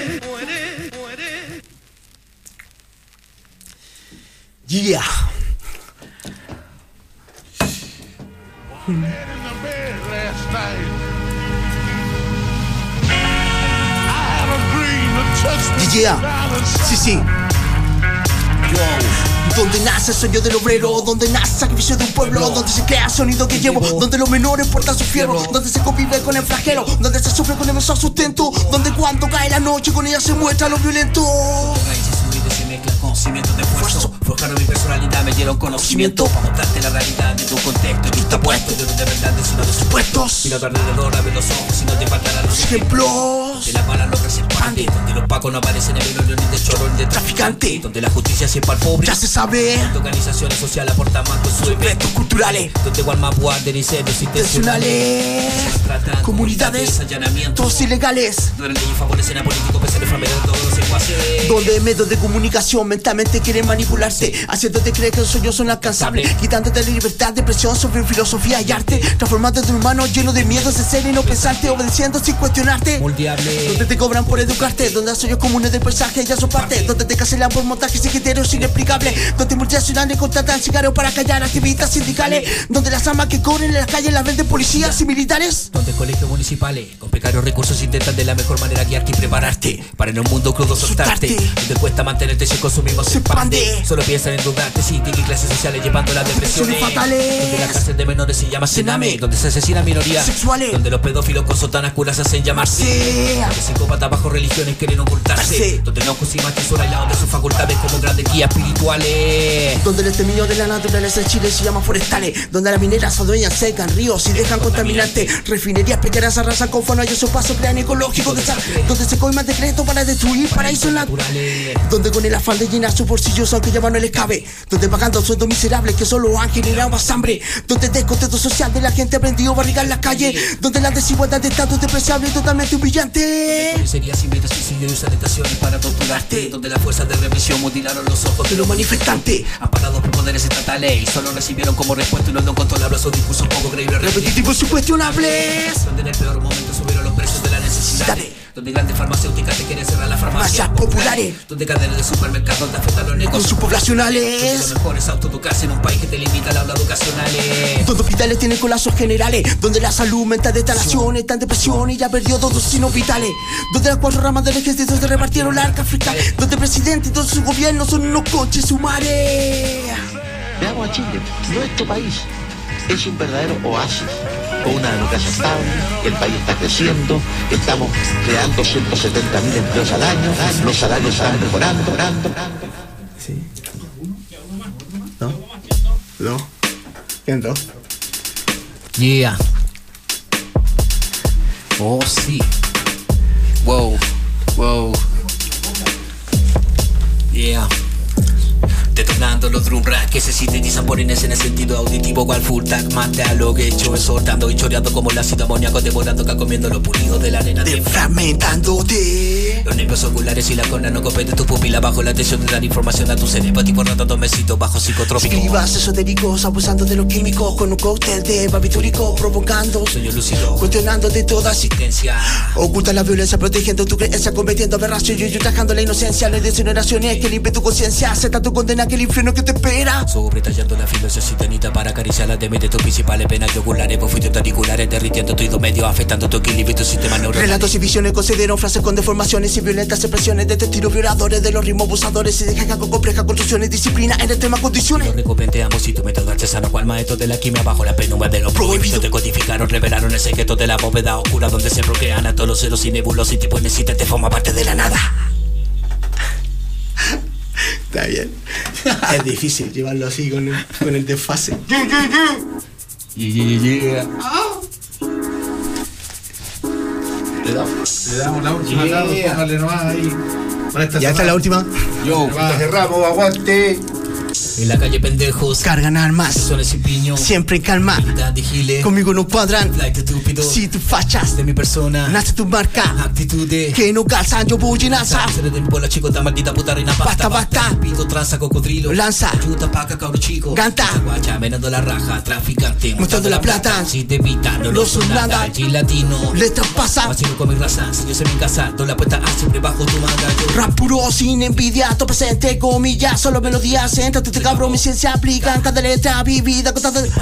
Yeah. Yeah, sí. Donde nace el sueño del obrero, donde nace el sacrificio de un pueblo, donde se crea el sonido que llevo, donde los menores portan su fierro, donde se convive con el flagelo, donde se sufre con el beso sustento, donde cuando cae la noche con ella se muestra lo violento. Se mezcla con cimientos de esfuerzo. Forjaron mi personalidad, me dieron conocimiento para mostrarte la realidad de tu contexto. Y tú estás puesto de verdad, sino de supuestos. Mira a tu alrededor, abre los ojos y no te faltarán los ejemplos. De la bala lo que se expande, donde los pacos no aparecen en el ni de choro ni de traficante. Donde la justicia siempre al pobre, ya se sabe. Donde organizaciones sociales aportan más con sus eventos culturales. Donde Walmart guarden incendios intencionales. Comunidades, allanamientos ilegales. Donde leyes favorecen a políticos que se les familiarizan todos los secuaces. Donde medios de comunicación mentalmente quieren manipularte, haciéndote creer que los sueños son alcanzables, quitándote la libertad de expresión sobre filosofía y arte, transformándote en un humano lleno de miedos de ser y no pensarte, obedeciendo sin cuestionarte. Moldeable. Donde te cobran por educarte, donde los sueños comunes del paisaje ya son parte, donde te cancelan por montajes y criterios inexplicables, donde multinacionales contratan sicarios para callar activistas sindicales, donde las armas que corren en las calles las venden policías y militares, donde colegios municipales con precarios recursos intentan de la mejor manera guiarte y prepararte para en un mundo crudo soltarte, donde cuesta mantenerte si el consumismo se expande. Solo piensan en dudarte, sí, y clases sociales llevando las depresiones fatales. Donde la cárcel de menores se llama Sename, donde se asesina minorías sexuales, donde los pedófilos con sotanas curas se hacen llamarse, donde psicópatas bajo religiones quieren ocultarse, donde no más que son aislados de sus facultades como grandes guías espirituales, donde el exterminio de la naturaleza en Chile se llama forestales, donde las mineras se adueñan, secan ríos y dejan contaminantes, refinerías pequeñas arrasan con fauna y esos pasos crean ecológicos desastres, donde se coiman decretos para destruir paraísos naturales, donde con el afán de llenar sus bolsillos aunque ya no les cabe, donde pagando sueldos miserables que solo han generado más hambre, donde el descontento social de la gente ha aprendido a barrigar las calles, donde la desigualdad de estatus despreciable y totalmente humillante, donde serías invitas suicidio y usan estaciones para torturarte, donde las fuerzas de represión mutilaron los ojos de los manifestantes, amparados por poderes estatales y solo recibieron como respuesta y no controlables sus discursos poco creíbles, repetitivos y cuestionables, donde en el peor momento subieron los precios de la necesidad, donde grandes farmacéuticas te quieren cerrar las farmacias populares, donde cadenas de supermercados te afectan los negocios subpoblacionales, donde los mejores autos tu casa en un país que te limita al habla educacionales, donde hospitales tienen colapsos generales, donde la salud mental de esta nación está en depresión y ya perdió todos sus signos vitales, donde las 4 ramas del ejército se repartieron la arca africana, donde el presidente y todos sus gobiernos son unos coches sumares. Veamos a Chile, nuestro país es un verdadero oasis, con una democracia estable, el país está creciendo, estamos creando 170.000 empleos al año, los salarios están mejorando. Sí. ¿No? ¿Quién dos? Yeah. Oh, sí. Wow. Yeah. Detonando los drum racks que se sintetizan por Inés en el sentido auditivo, cual full tag, mate a lo que he hecho, exhortando y choreando como el ácido amoníaco, devorando, comiendo lo pulido de la arena, defragmentándote. Los nervios oculares y la corna no competen tu pupila bajo la tensión de dar información a tu cerebro. Tipo rato domesito bajo psicotrópico. Escribas esotéricos, abusando de los químicos con un cóctel de barbitúrico, provocando Sueño lúcido, cuestionando de toda asistencia. Oculta la violencia, protegiendo tu creencia, cometiendo aberración y ultrajando la inocencia. Ley de generaciones que limpie tu conciencia, acepta tu condena que el infierno que te espera. Sobre tallando la filosofía citanita para acariciar las de tus principales penas oculares, vos fuiste articulares, derritiendo tu oído medio, afectando tu equilibrio y tu sistema neuronal. Relatos y visiones considero frases con deformaciones y violentas expresiones de estilos violadores de los ritmos abusadores y deja con complejas construcciones, disciplina en extremas condiciones. Los recompenteamos y tu método artesano, cual maestro de la quimia bajo la penumbra de los prohibidos. Te codificaron, revelaron el secreto de la bóveda oscura donde se bloquean a todos los ceros y nebulosos y te pones y te forma parte de la nada. Está bien. Es difícil llevarlo así con el desfase. Le damos la última, Carlos, póngale nomás ahí. Ya está la última. Yo, cerramos, aguante. En la calle pendejos cargan armas, sones y piño, siempre en calma. Conmigo no cuadran. Si tú fachas de mi persona, nace tu marca. Actitudes que no calzan, yo voy en asa. Se de mi bola chico, ta maldita puta reina. Basta. Pito, tranza, cocodrilo. Lanza. Ayuda, paca, cabro chico. Ganta. Guacha, menando la raja. Traficante. Mostrando la plata. Si te evitan, no lo son nada. G latino. Le traspasa. Vacilo con mi raza. Si yo sé mi casa, toda la puesta a siempre bajo tu manga. Rap puro, sin envidia. Todo presente, comillas. Solo melodías. Siéntate, te cabrón. Mi ciencia aplica en cada letra vivida.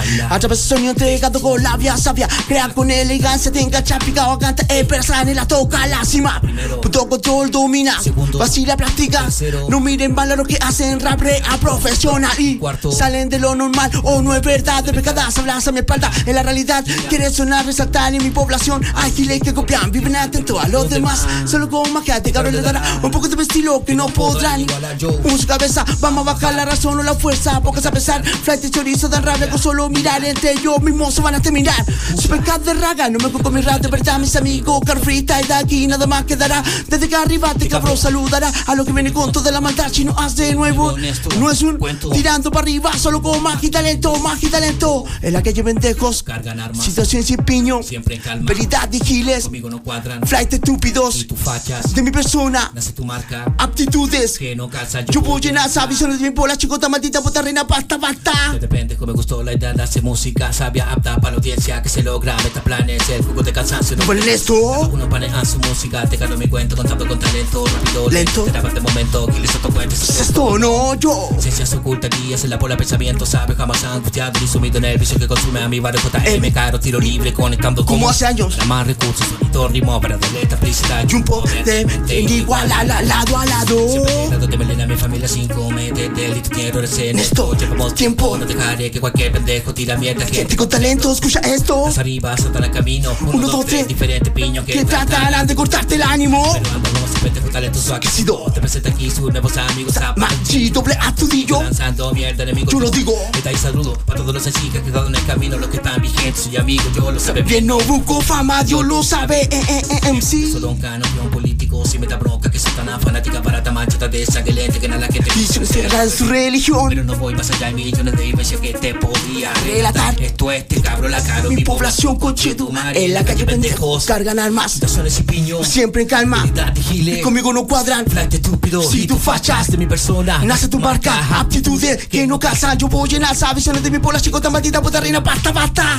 A través de sonido entregado con la vía sabia. Crea con elegancia. Te engancha, picado, canta. Persona y la toca a la cima. Punto control domina. Vacila, practica. No miren mal a lo que hacen rap a profesional. Y salen de lo normal. O no es verdad. De pecadas hablas a mi espalda. En la realidad quiere sonar, resaltar en mi población. Hay giles que copian, viven atento a los demás. Solo con magia te cabrón le dará un poco de mi estilo que no podrán. Con su cabeza vamos a bajar la razón o la fuerza. Pocas a pesar, flight y chorizo dan rabia. Con solo mirar entre ellos mismos se van a terminar. Super cat de raga, no me con mi rap de verdad. Mis amigos, car freestyle de aquí nada más quedará. Desde que arriba te cabrón saludará a lo que viene con toda la maldad. Si no hace de nuevo, no es un tirando para arriba. Solo con magia y talento, magia y talento. En la calle pendejos, cargan armas, situación sin piño, siempre en calma. Veridad y giles, conmigo no cuadran. Flight estúpidos, y tu fachas, de mi persona, nace tu marca. Aptitudes, que no calzan. yo voy en asa, visiones de mi bola, chicota maldita, puta reina, basta. Que depende, como me gustó la idea de hacer música sabia, apta para la audiencia que se logra. Metaplanes, el jugo de cansancio. No vale esto. Uno panean su música, te gano mi cuento, contando con talento, rápido, lento. Te daba de momento, que les otro cuento. Esto no yo. Ciencias ocultas, guías en la bola, pensamiento, sabe, jamás angustiado y sumido en el vicio que consume a mi barrio JM. Caro, tiro libre, conectando como hace años. La más recursos, sonido, ritmo, para darle esta explícita. Y un poder igual lado a lado. Siempre de melena, mi familia sin cometer delito, quiero en esto. Llevamos tiempo, no dejaré que cualquier pendejo tira mierda. Gente con talento, escucha esto. Las arriba, saltan el camino. 1, 2, 3, diferentes piños que tratarán de cortarte el ánimo. Pero andamos siempre con talento suaquecido. Te presenta aquí sus nuevos amigos. Machi, doble atudillo. Lanzando mierda, enemigo. Yo lo digo. Está ahí saludo para todos los sencillos que quedaron en el camino. Los que están vigentes, soy amigo, yo lo sabe bien. No busco fama, Dios lo sabe. MC. Solo un campeón político. Si me da bronca, que soy tan fanática para tamanchata de esa que lente que nada la gente. Y se cierra su religión. Pero no voy más allá de millones de vivencias que te podía relatar. Esto es, te cabro la cara. Mi población conchetumare. En la calle pendejos, cargan armas. Situaciones y piños, siempre en calma. Y conmigo no cuadran. Flight estúpido. Si tú fachas de mi persona, nace tu marca. Aptitudes que no calzan. Yo voy en alza. Visiones de mi bola, chicota maldita, puta reina, basta.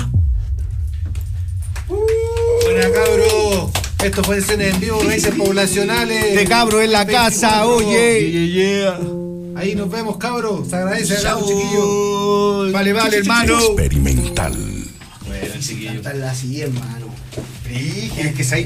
Buena, cabro. Esto puede ser en vivo, raíces poblacionales. De cabro en la casa, oye. Ahí nos vemos, cabro. Se agradece, chiquillo. Vale, hermano. Experimental. Bueno, chiquillo. Hasta la siguiente, hermano. Es que